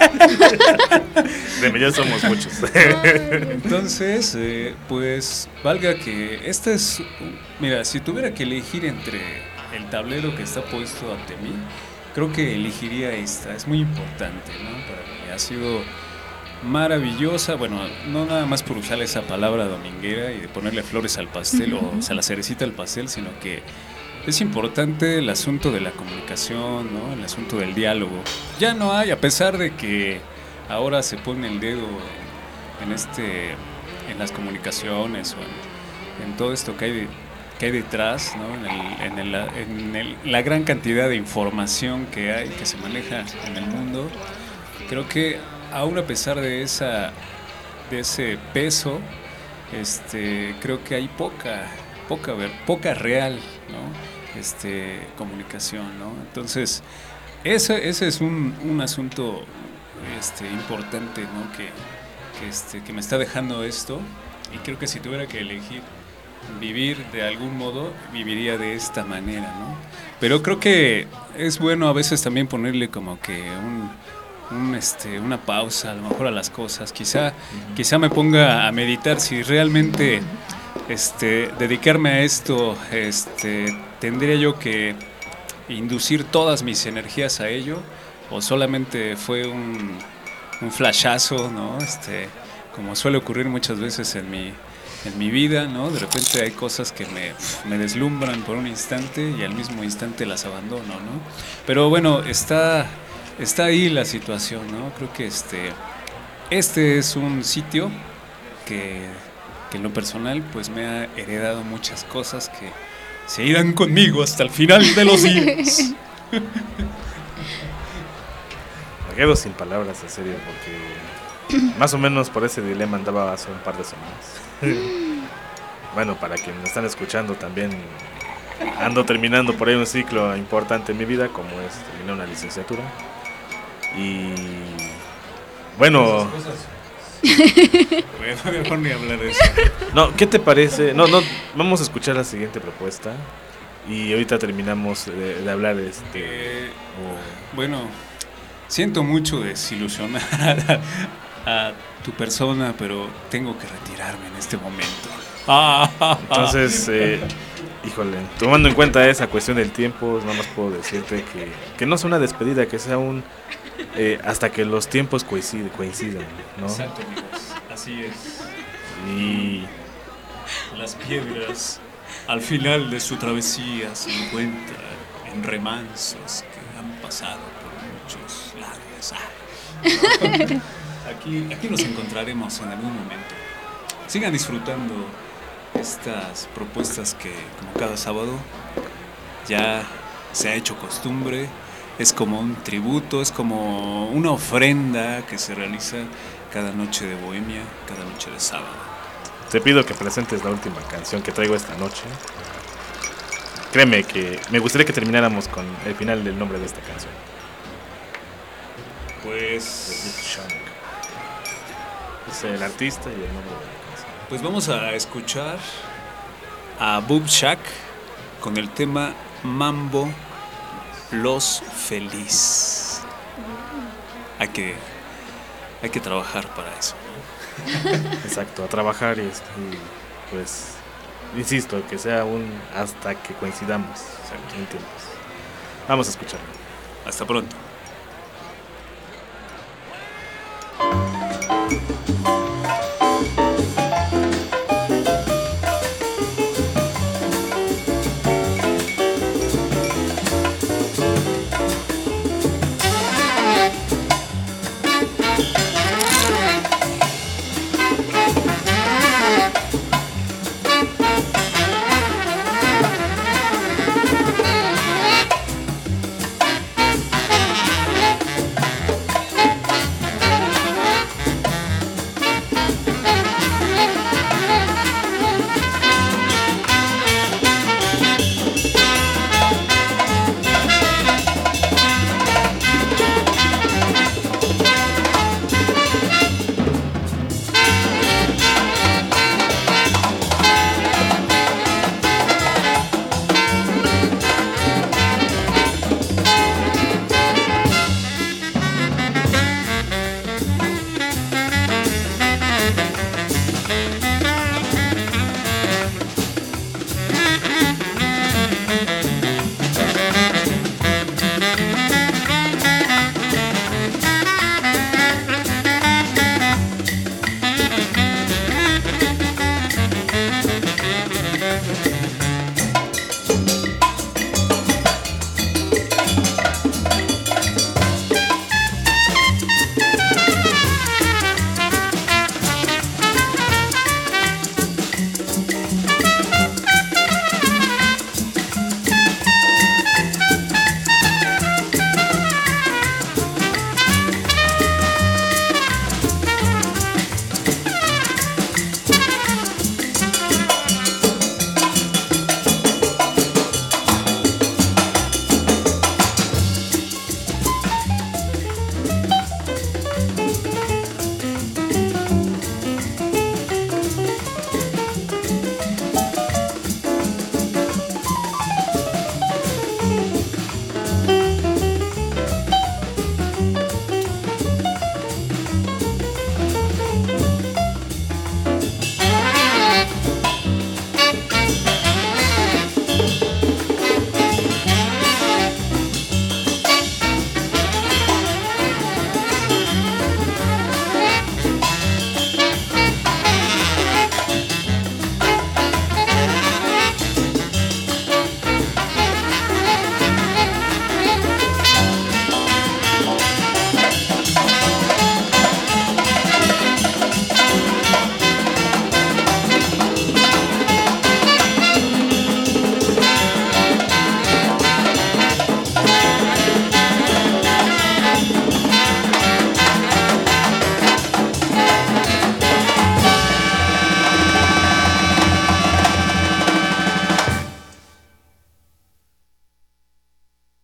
De ya somos muchos. Entonces, eh, pues, valga que esta es... Mira, si tuviera que elegir entre el tablero que está puesto ante mí, creo que elegiría esta, es muy importante, ¿no? Para mí ha sido maravillosa, bueno, no nada más por usar esa palabra dominguera y de ponerle flores al pastel, uh-huh. o sea, la cerecita al pastel, sino que es importante el asunto de la comunicación, ¿no? El asunto del diálogo. Ya no hay, a pesar de que ahora se pone el dedo en, en este, en las comunicaciones o en, en todo esto que hay, de, que hay detrás, ¿no? En, el, en, el, en el, la gran cantidad de información que hay, que se maneja en el mundo, creo que aún a pesar de, esa, de ese peso, este, creo que hay poca, poca, poca real, ¿no? este, comunicación, ¿no? Entonces, ese, ese es un, un asunto este, importante, ¿no? que, que, este, que me está dejando esto, y creo que si tuviera que elegir vivir de algún modo, viviría de esta manera, ¿no? Pero creo que es bueno a veces también ponerle como que un... Un, este, una pausa a lo mejor a las cosas, quizá, uh-huh. quizá me ponga a meditar si realmente este, dedicarme a esto, este, tendría yo que inducir todas mis energías a ello, o solamente fue un, un flashazo, ¿no? Este, como suele ocurrir muchas veces en mi, en mi vida, ¿no? De repente hay cosas que me, me deslumbran por un instante y al mismo instante las abandono, ¿no? Pero bueno, está... Está ahí la situación, ¿no? Creo que este, este es un sitio que, que en lo personal pues me ha heredado muchas cosas que se irán conmigo hasta el final de los días. Me quedo sin palabras, en serio, porque más o menos por ese dilema andaba hace un par de semanas. Bueno, para quienes me están escuchando también, ando terminando por ahí un ciclo importante en mi vida, como es terminar una licenciatura. Y bueno, bueno, mejor ni hablar de eso. No, ¿qué te parece? No, no, vamos a escuchar la siguiente propuesta y ahorita terminamos de, de hablar de este. Eh, oh. Bueno, siento mucho desilusionar a, a tu persona, pero tengo que retirarme en este momento. Entonces, eh, híjole, tomando en cuenta esa cuestión del tiempo, nada más puedo decirte que, que no sea una despedida, que sea un eh, hasta que los tiempos coinciden, coincidan, ¿no? Exacto, amigos, así es. Y las piedras al final de su travesía se encuentran en remansos que han pasado por muchos lados. ¿No? Aquí, aquí nos encontraremos en algún momento. Sigan disfrutando estas propuestas que, como cada sábado, ya se ha hecho costumbre. Es como un tributo, es como una ofrenda que se realiza cada noche de bohemia, cada noche de sábado. Te pido que presentes la última canción que traigo esta noche. Créeme que me gustaría que termináramos con el final del nombre de esta canción. Pues... es el artista y el nombre de la canción. Pues vamos a escuchar a Boob Shack con el tema Mambo Los Feliz. Hay que, hay que trabajar para eso, ¿no? Exacto, a trabajar y, y pues, insisto, que sea un hasta que coincidamos en tiempos. Vamos a escucharlo. Hasta pronto. Thank you.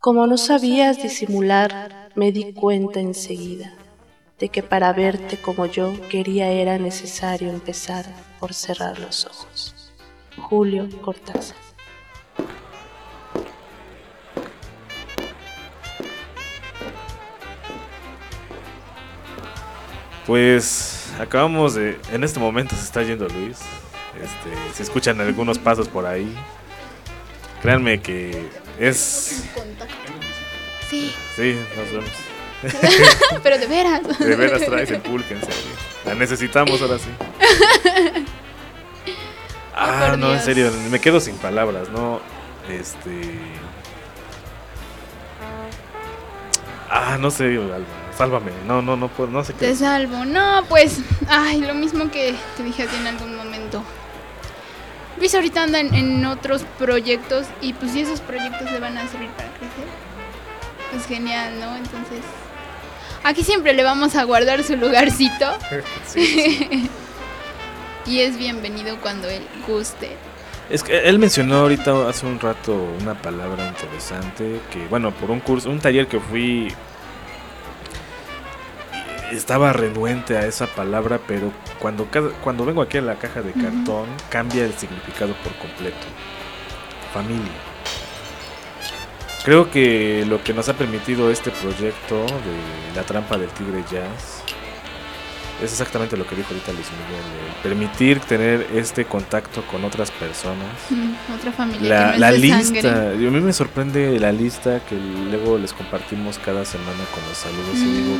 Como no sabías disimular, me di cuenta enseguida de que para verte como yo quería era necesario empezar por cerrar los ojos. Julio Cortázar. Pues acabamos de... En este momento se está yendo Luis. Este, se escuchan algunos pasos por ahí. Créanme que es... Sí. Sí, nos vemos. Pero de veras. De veras traes el pulque, en serio. La necesitamos ahora sí. Ah, oh, no, Dios. en serio, me quedo sin palabras, ¿no? Este... Ah, no sé, Alba, sálvame. No, no, no puedo, no sé qué. Te salvo. No, pues, ay, lo mismo que te dije a ti en algún momento. Luis ahorita anda en, en otros proyectos y pues si esos proyectos le van a servir para crecer, pues genial, ¿no? Entonces, aquí siempre le vamos a guardar su lugarcito. Sí, sí. Y es bienvenido cuando él guste. Es que él mencionó ahorita hace un rato una palabra interesante que, bueno, por un curso, un taller que fui, estaba renuente a esa palabra, pero cuando, cada, cuando vengo aquí a la caja de cartón, uh-huh. cambia el significado por completo. Familia. Creo que lo que nos ha permitido este proyecto de La Trampa del Tigre Jazz es exactamente lo que dijo ahorita Luis Miguel, el permitir tener este contacto con otras personas. Mm, otra familia. La, que no es la de lista, sangre. a mí me sorprende la lista que luego les compartimos cada semana con los saludos. Mm. Y digo,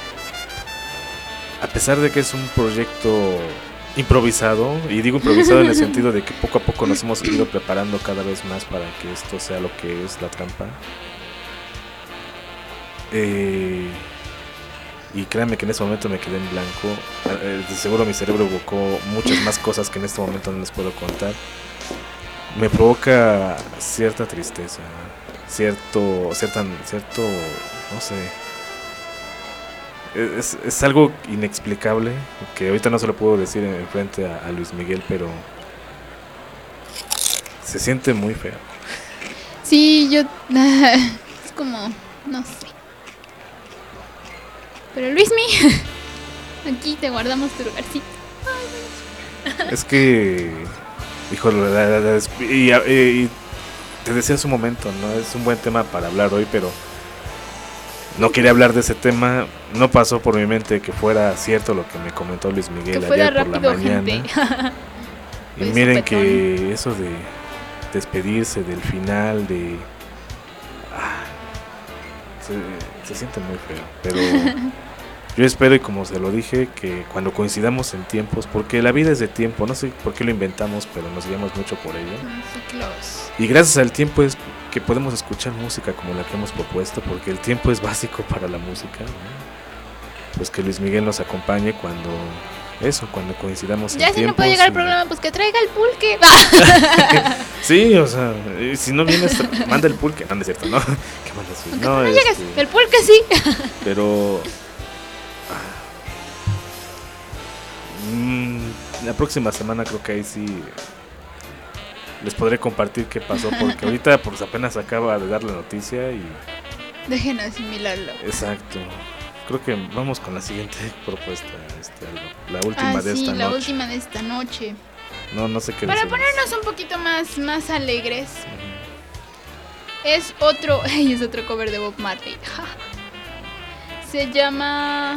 a pesar de que es un proyecto improvisado, y digo improvisado en el sentido de que poco a poco nos hemos ido preparando cada vez más para que esto sea lo que es La Trampa. Eh... Y créanme que en ese momento me quedé en blanco. De seguro mi cerebro evocó muchas más cosas que en este momento no les puedo contar. Me provoca cierta tristeza, cierto, cierta, cierto, no sé. Es, es algo inexplicable que ahorita no se lo puedo decir en frente a, a Luis Miguel, pero se siente muy feo. Sí, yo es como, no sé. Pero Luismi, aquí te guardamos tu lugarcito. Es que, híjole, la, la, la, y, y te decía hace un momento, ¿no? Es un buen tema para hablar hoy, pero no quería hablar de ese tema. No pasó por mi mente que fuera cierto lo que me comentó Luis Miguel que fuera ayer por rápido, la mañana. gente. Y miren que eso de despedirse del final, de... Ah, se, se siente muy feo, pero yo espero, y como se lo dije, que cuando coincidamos en tiempos, porque la vida es de tiempo, no sé por qué lo inventamos, pero nos guiamos mucho por ello. Y gracias al tiempo es que podemos escuchar música como la que hemos propuesto, porque el tiempo es básico para la música, ¿no? Pues que Luis Miguel nos acompañe cuando eso, cuando coincidamos ya en si tiempos. No puede llegar y... al programa, pues que traiga el pulque. Sí, o sea, si no vienes, manda el pulque. No, no es cierto, ¿no? ¿Qué mandas? Aunque no, no este... llegues, el pulque sí. Pero mmm, la próxima semana creo que ahí sí les podré compartir qué pasó, porque ahorita pues apenas acaba de dar la noticia y dejen asimilarlo. Exacto. Creo que vamos con la siguiente propuesta, este, algo. La última ah, de sí, esta la noche. última de esta noche. No, no sé qué Para decimos. ponernos un poquito más, más alegres. Uh-huh. Es otro, ay, es otro cover de Bob Marley. Se llama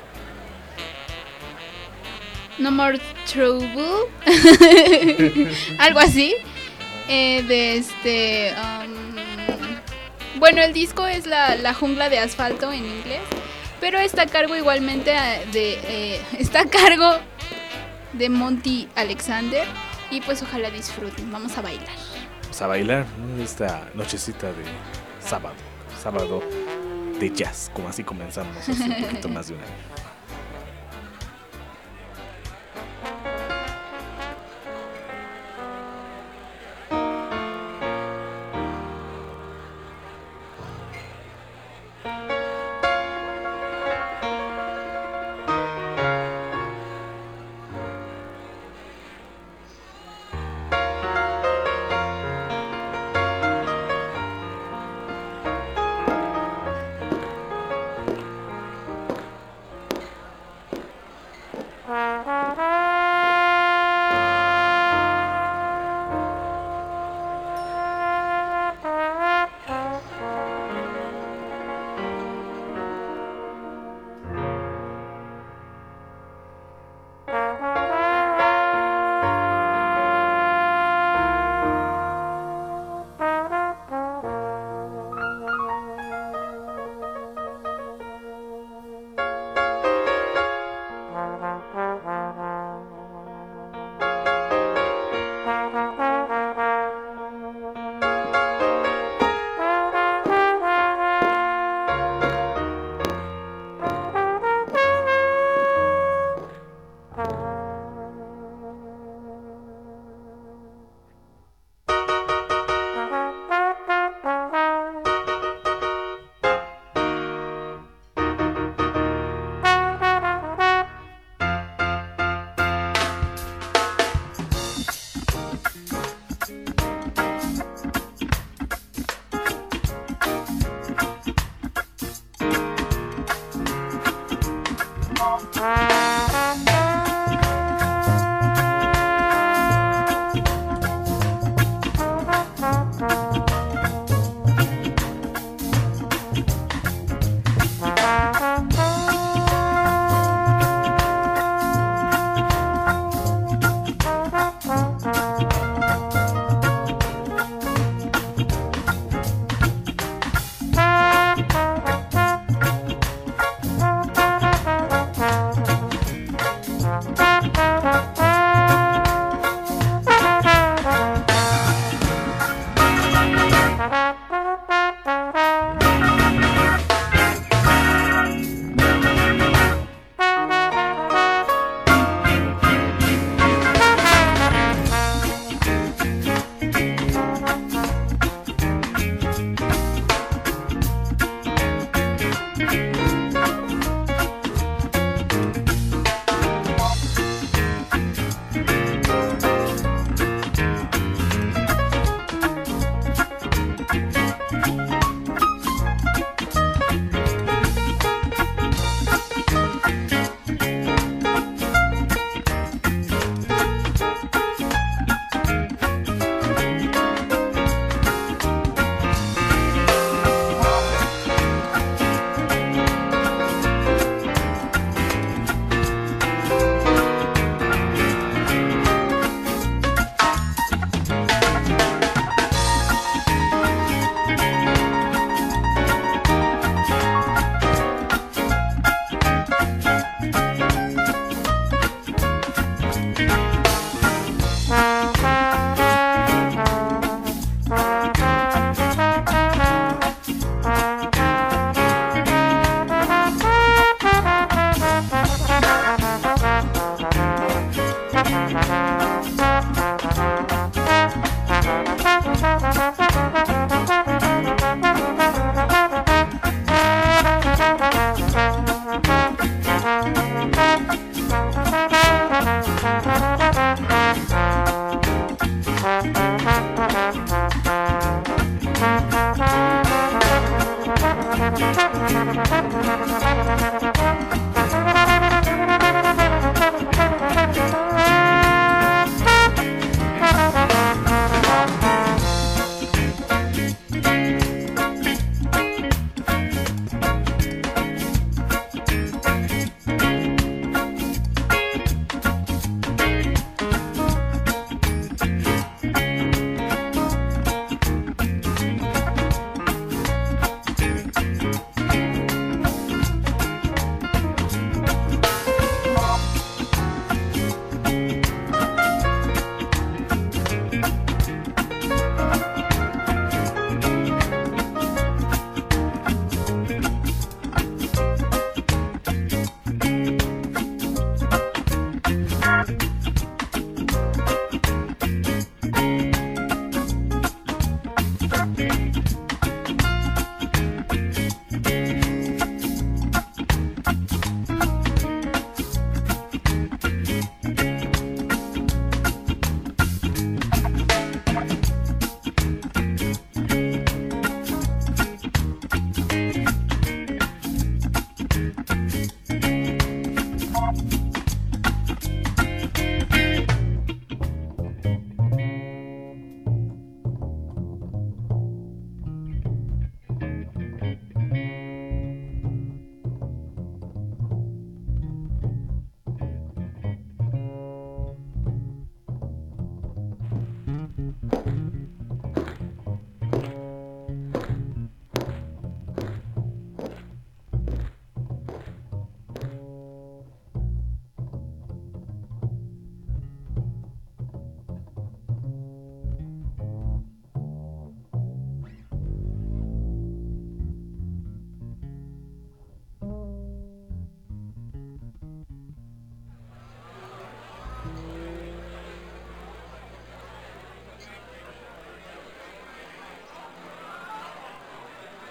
No More Trouble. Algo así. Eh, de este. Um, bueno, el disco es la, la jungla de asfalto en inglés. Pero está a cargo igualmente de. Eh, está a cargo de Monty Alexander. Y pues ojalá disfruten. Vamos a bailar. Vamos a bailar esta nochecita de sábado. Sábado de jazz. Como así comenzamos hace un poquito más de un año.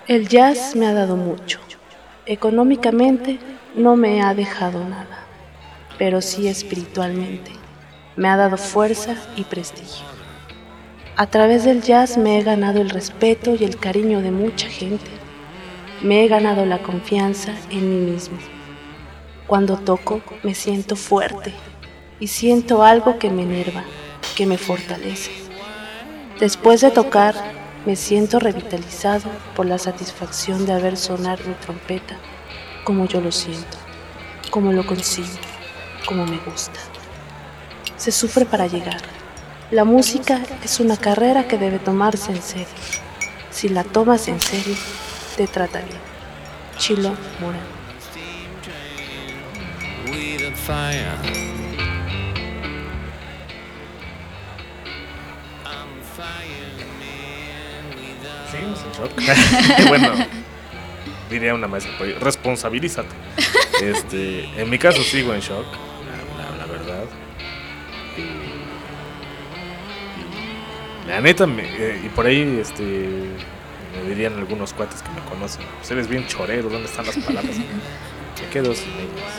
El jazz me ha dado mucho. Económicamente no me ha dejado nada, pero sí espiritualmente. Me ha dado fuerza y prestigio. A través del jazz me he ganado el respeto y el cariño de mucha gente. Me he ganado la confianza en mí mismo. Cuando toco me siento fuerte y siento algo que me enerva, que me fortalece. Después de tocar, me siento revitalizado por la satisfacción de haber sonado mi trompeta como yo lo siento, como lo consigo, como me gusta. Se sufre para llegar. La música es una carrera que debe tomarse en serio. Si la tomas en serio, te trata bien. Chilo Morán. Seguimos en shock. Bueno, diría una maestra, responsabilízate. Este, en mi caso sigo en shock, la, la, la verdad. Y, y la neta, me, eh, y por ahí este, me dirían algunos cuates que me conocen, pues eres bien chorero, ¿dónde están las palabras? Me quedo sin ellas.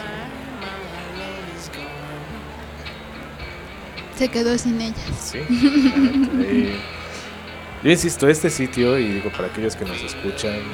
Se quedó sin ellas. Sí, la neta, eh, yo insisto, este sitio, y digo para aquellos que nos escuchan, eh,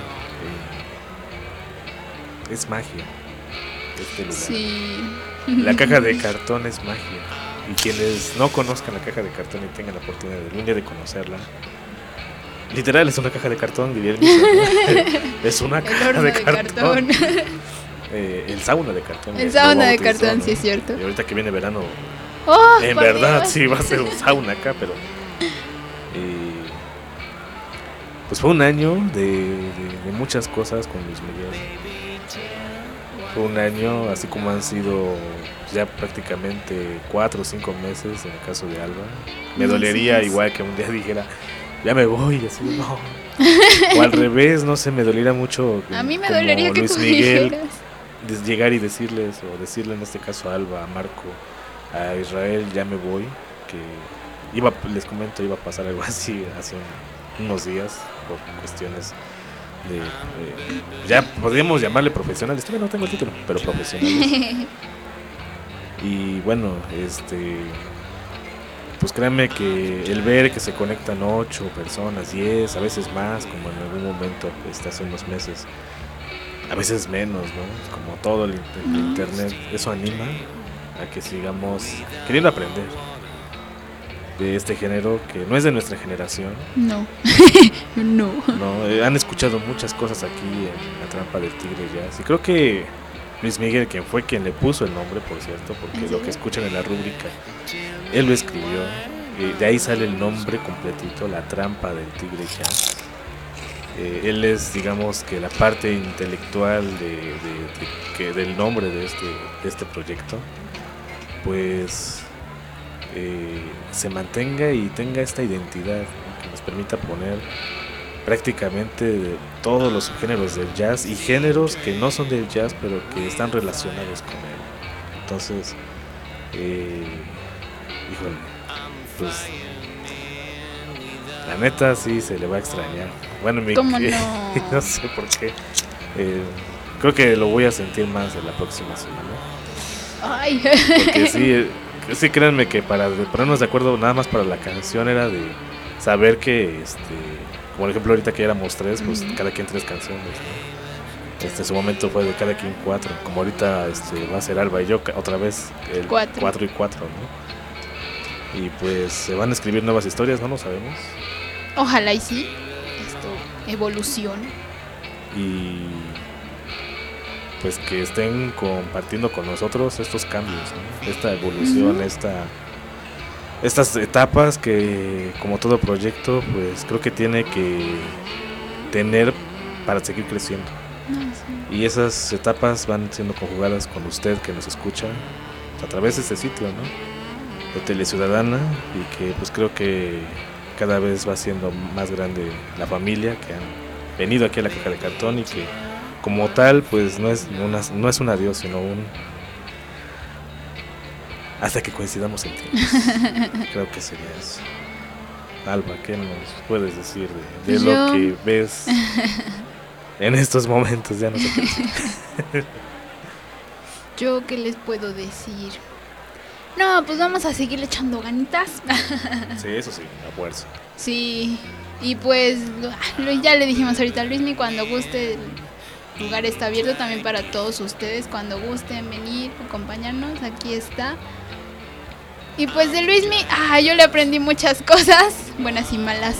es magia. Este lugar. Sí. La caja de cartón es magia. Y quienes no conozcan la caja de cartón y tengan la oportunidad de algún día de conocerla, literal es una caja de cartón, diría el mismo, ¿no? Es una el caja horno de, de cartón. cartón. Eh, el sauna de cartón. El sauna de cartón, ¿no? Sí es cierto. Y ahorita que viene verano, oh, en verdad Dios. Sí va a ser un sauna acá, pero eh, pues fue un año de, de, de muchas cosas con Luis Miguel. Fue un año, así como han sido ya prácticamente cuatro o cinco meses en el caso de Alba. Me dolería sí, igual que un día dijera, ya me voy, y así, no. O al revés, no sé, me doliera mucho. A mí me dolería que Luis tú Miguel dijeras. De llegar y decirles, o decirle en este caso a Alba, a Marco, a Israel, ya me voy, que iba, les comento, iba a pasar algo así hace un, unos días por cuestiones de, eh, ya podríamos llamarle profesionales, todavía no tengo el título, pero profesionales. Y bueno, este, pues créanme que el ver que se conectan ocho personas, diez, a veces más, como en algún momento, este, hace unos meses, a veces menos, ¿no? Como todo el, el internet, eso anima a que sigamos queriendo aprender de este género que no es de nuestra generación. No. no. No, eh, han escuchado muchas cosas aquí en La Trampa del Tigre Jazz. Y creo que Luis Miguel, quien fue quien le puso el nombre, por cierto, porque lo que escuchan en la rúbrica, él lo escribió. Eh, de ahí sale el nombre completito, La Trampa del Tigre Jazz. Eh, él es, digamos, que la parte intelectual de, de, de, que del nombre de este, de este proyecto, pues eh, se mantenga y tenga esta identidad, ¿no? Que nos permita poner prácticamente de todos los géneros del jazz y géneros que no son del jazz pero que están relacionados con él. Entonces, eh, híjole, pues la neta sí se le va a extrañar. Bueno, mi, ¿cómo no? no sé por qué. Eh, creo que lo voy a sentir más en la próxima semana. Ay. Porque sí, sí, créanme que para ponernos de acuerdo nada más para la canción era de saber que, este, como por ejemplo ahorita que éramos tres, pues uh-huh. cada quien tres canciones, ¿no? Este, su momento fue de cada quien cuatro, como ahorita este, va a ser Alba y yo otra vez el cuatro. cuatro y cuatro, ¿no? Y pues se van a escribir nuevas historias, no lo sabemos. Ojalá y sí, esto evolucione. Y pues que estén compartiendo con nosotros estos cambios, ¿no? Esta evolución, uh-huh. esta estas etapas que, como todo proyecto, pues creo que tiene que tener para seguir creciendo. No, sí. Y esas etapas van siendo conjugadas con usted que nos escucha a través de este sitio, ¿no? De Teleciudadana, y que pues creo que cada vez va siendo más grande la familia que han venido aquí a la Caja de Cartón, y que como tal pues no es una, no es un adiós, sino un hasta que coincidamos en tiempos. Creo que sería eso. Alba, ¿qué nos puedes decir de, de lo que ves en estos momentos, ya no sé qué decir. ¿Yo qué les puedo decir? No, pues vamos a seguir echando ganitas. Sí, eso sí, a fuerza. Sí, y pues lo, ya le dijimos ahorita a Luismi, cuando guste, el lugar está abierto también para todos ustedes, cuando gusten venir, acompañarnos, aquí está. Y pues de Luismi, ah, yo le aprendí muchas cosas, buenas y malas.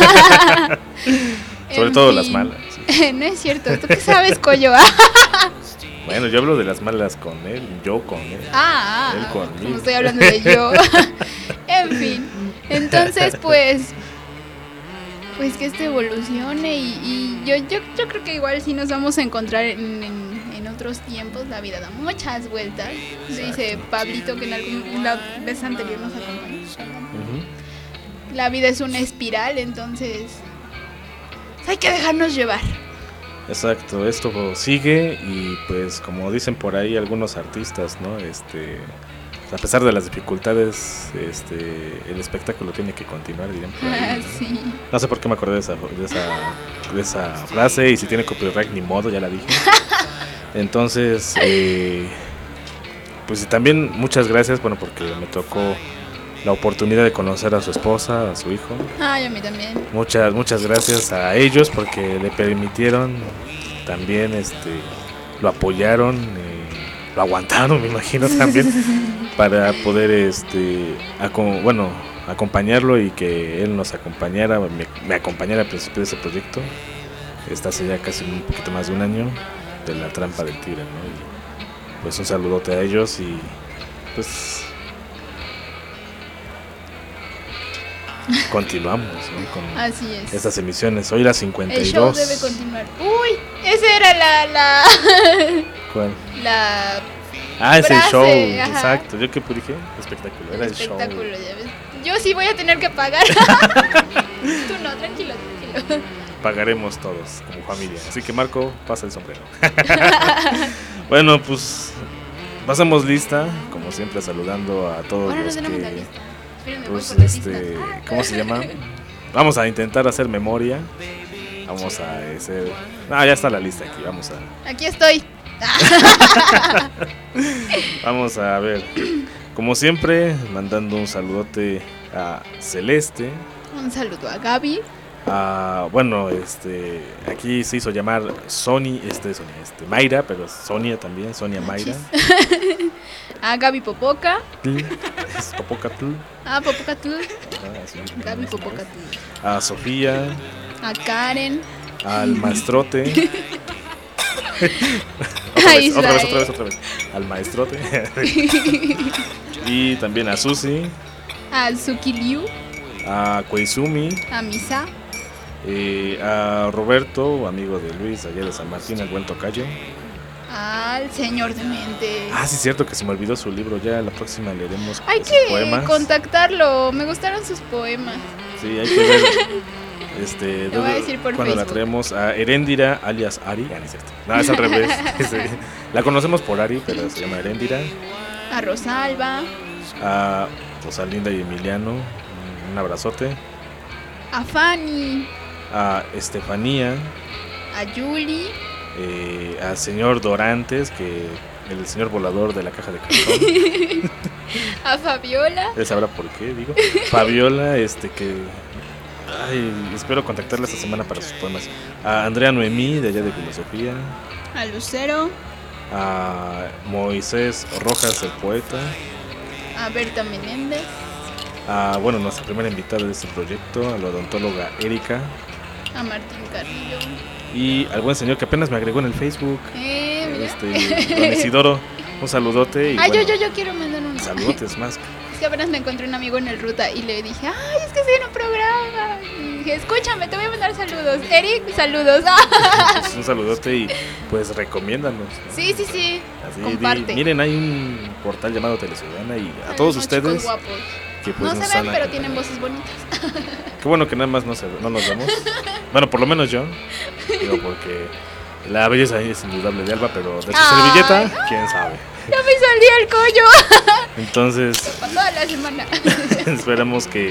Sobre todo fin. Las malas. Sí. No es cierto, ¿tú qué sabes, Coyo? Bueno, yo hablo de las malas con él, yo con él. Ah, él conmigo. Como estoy hablando de yo. En fin, entonces pues, pues que esto evolucione y, y yo, yo, yo creo que igual sí nos vamos a encontrar en, en, en otros tiempos. La vida da muchas vueltas. Exacto. Dice Pablito que en algún la vez anterior nos acompañó. Uh-huh. La vida es una espiral, entonces hay que dejarnos llevar. Exacto, esto sigue y pues como dicen por ahí algunos artistas, ¿no? Este, a pesar de las dificultades, este, el espectáculo tiene que continuar, dirían por ahí, ¿no? Ah, sí. No sé por qué me acordé de esa, de esa, de esa frase y si tiene copyright ni modo, ya la dije. Entonces, eh, pues también muchas gracias, bueno, porque me tocó la oportunidad de conocer a su esposa, a su hijo. Ay, a mí también. Muchas, muchas gracias a ellos porque le permitieron también, este, lo apoyaron, eh, lo aguantaron, me imagino también, para poder, este, aco- bueno, acompañarlo y que él nos acompañara, me, me acompañara al principio de ese proyecto. Está hace ya casi un poquito más de un año de La Trampa del Tigre, ¿no? Y pues un saludote a ellos y pues continuamos, ¿no? Con así es. Estas emisiones. Hoy la cincuenta y dos. El show debe continuar. Uy, esa era la la ¿Cuál? La Ah, es frase, el show, ajá. Exacto. ¿Yo qué dije? Espectáculo, era el, el espectáculo, show. Ya ves. Yo sí voy a tener que pagar. Tú no, tranquilo, tranquilo. Pagaremos todos como familia. Así que Marco, pasa el sombrero. Bueno, pues pasamos lista, como siempre saludando a todos bueno, los no que la lista. Espérenme, pues voy por este, ¿cómo se llama? Vamos a intentar hacer memoria. Vamos a hacer. Ah, ya está la lista aquí. Vamos a. Aquí estoy. Vamos a ver. Como siempre, mandando un saludote a Celeste. Un saludo a Gaby. A, bueno, este, aquí se hizo llamar Sony, este, Sonia, este, Mayra, pero Sonia también, Sonia Mayra. A Gaby Popoca. Es Popocatl. Ah, Popocatl. Ah, sí, Gaby Popocatl. A Sofía. A Karen. Al maestrote. otra, vez, otra vez, otra vez, otra vez. Al maestrote. Y también a Susi. A Suki Liu. A Koizumi. A Misa. Eh, a Roberto, amigo de Luis, allá de San Martín, el buen tocayo. Al señor de mente. Ah, sí, es cierto que se me olvidó su libro. Ya la próxima leeremos hay sus que poemas. Contactarlo. Me gustaron sus poemas. Sí, hay que ver. Este, Te voy a decir por cuando Facebook. la traemos a Eréndira, alias Ari. Ah, no es cierto. No, es al revés. Sí. La conocemos por Ari, pero se llama Eréndira. A Rosalba. A Rosalinda y Emiliano. Un abrazote. A Fanny. A Estefanía. A Julie. Eh, al señor Dorantes, que el señor volador de la caja de cartón. A Fabiola. Él sabrá por qué, digo. Fabiola, este que... Ay, espero contactarla esta semana para sus poemas. A Andrea Noemí, de allá de Filosofía. A Lucero. A Moisés Rojas, el poeta. A Berta Menéndez. A, bueno, nuestra primera invitada de este proyecto, a la odontóloga Erika. A Martín Carrillo. Y al buen señor que apenas me agregó en el Facebook. Eh, mira. Este, don Isidoro, un saludote. Y Ay, bueno, yo, yo, yo quiero mandar un saludotes más. Es que apenas me encontré un amigo en el ruta y le dije, ay, es que estoy en un programa. Y dije, escúchame, te voy a mandar saludos. Eric, saludos. Pues un saludote y pues recomiéndanos, ¿no? Sí, sí, sí. Así, comparte. Di, miren, hay un portal llamado Teleciudadana y a todos no, ustedes guapos. que pues no nos se ven, han pero acompañado. tienen voces bonitas. Qué bueno que nada más no, se, no nos vemos. Bueno, por lo menos yo. Digo, porque la belleza es indudable de Alba, pero de su Ay, servilleta, no. quién sabe. Ya me salía el collo. Entonces, Toda la semana. esperamos que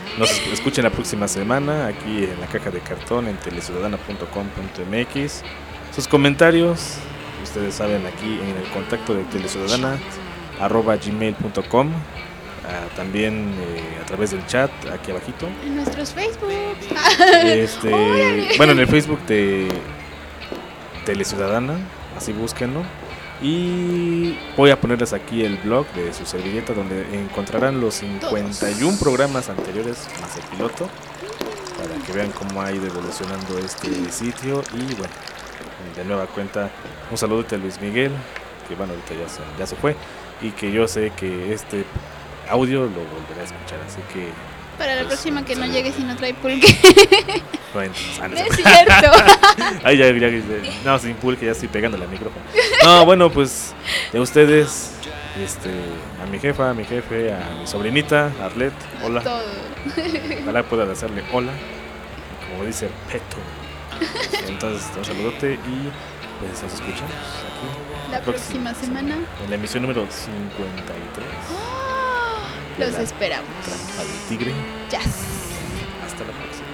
nos escuchen la próxima semana aquí en la caja de cartón en teleciudadana punto com punto m x. Sus comentarios, ustedes saben, aquí en el contacto de teleciudadana arroba gmail punto com. Uh, también eh, a través del chat aquí abajito en nuestros Facebook este, bueno, en el Facebook de Teleciudadana, así búsquenlo, y voy a ponerles aquí el blog de su servilleta donde encontrarán los cincuenta y uno programas anteriores más el piloto, para que vean cómo ha ido evolucionando este sitio. Y bueno, de nueva cuenta un saludo a Luis Miguel, que bueno, ahorita ya se, ya se fue, y que yo sé que este audio lo volveré a escuchar, así que para la pues, próxima que no saludo. llegue si no trae pulque. Bueno, ah, no, no es cierto. Ay, ya, ya, ya, no, sin pulque ya estoy pegándole al micrófono. No, bueno, pues de ustedes, este, a mi jefa, a mi jefe, a mi sobrinita, Arlet, hola. Todo. Ojalá pueda hacerle hola, como dice Peto. Entonces, un saludote y pues nos escuchamos aquí la próxima, próxima semana en la emisión número cincuenta y tres. Oh, los esperamos. Trampa del Tigre. Yes. Hasta la próxima.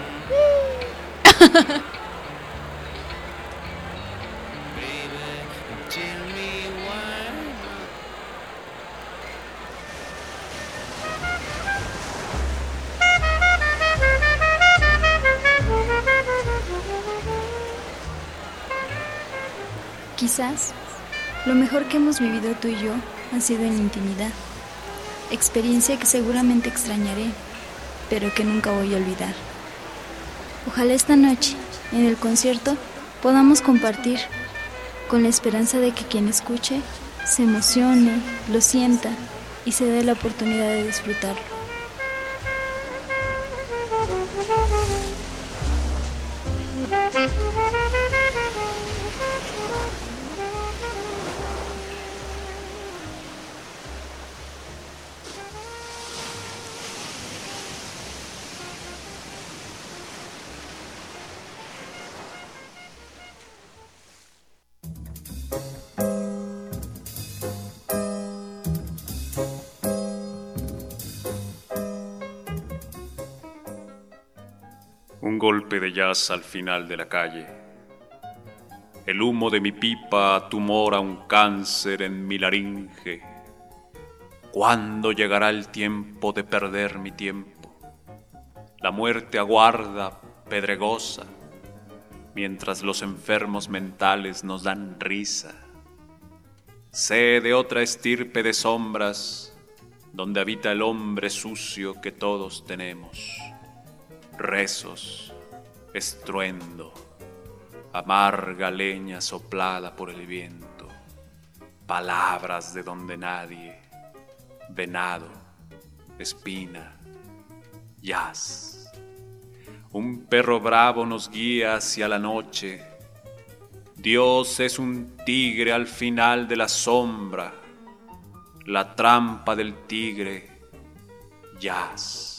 Quizás lo mejor que hemos vivido tú y yo ha sido en intimidad, experiencia que seguramente extrañaré, pero que nunca voy a olvidar. Ojalá esta noche, en el concierto, podamos compartir, con la esperanza de que quien escuche se emocione, lo sienta y se dé la oportunidad de disfrutarlo. Un golpe de jazz al final de la calle. El humo de mi pipa tumora un cáncer en mi laringe. ¿Cuándo llegará el tiempo de perder mi tiempo? La muerte aguarda, pedregosa, mientras los enfermos mentales nos dan risa. Sé de otra estirpe de sombras, donde habita el hombre sucio que todos tenemos. Rezos, estruendo, amarga leña soplada por el viento, palabras de donde nadie, venado, espina, jazz. Un perro bravo nos guía hacia la noche. Dios es un tigre al final de la sombra, la trampa del tigre, jazz.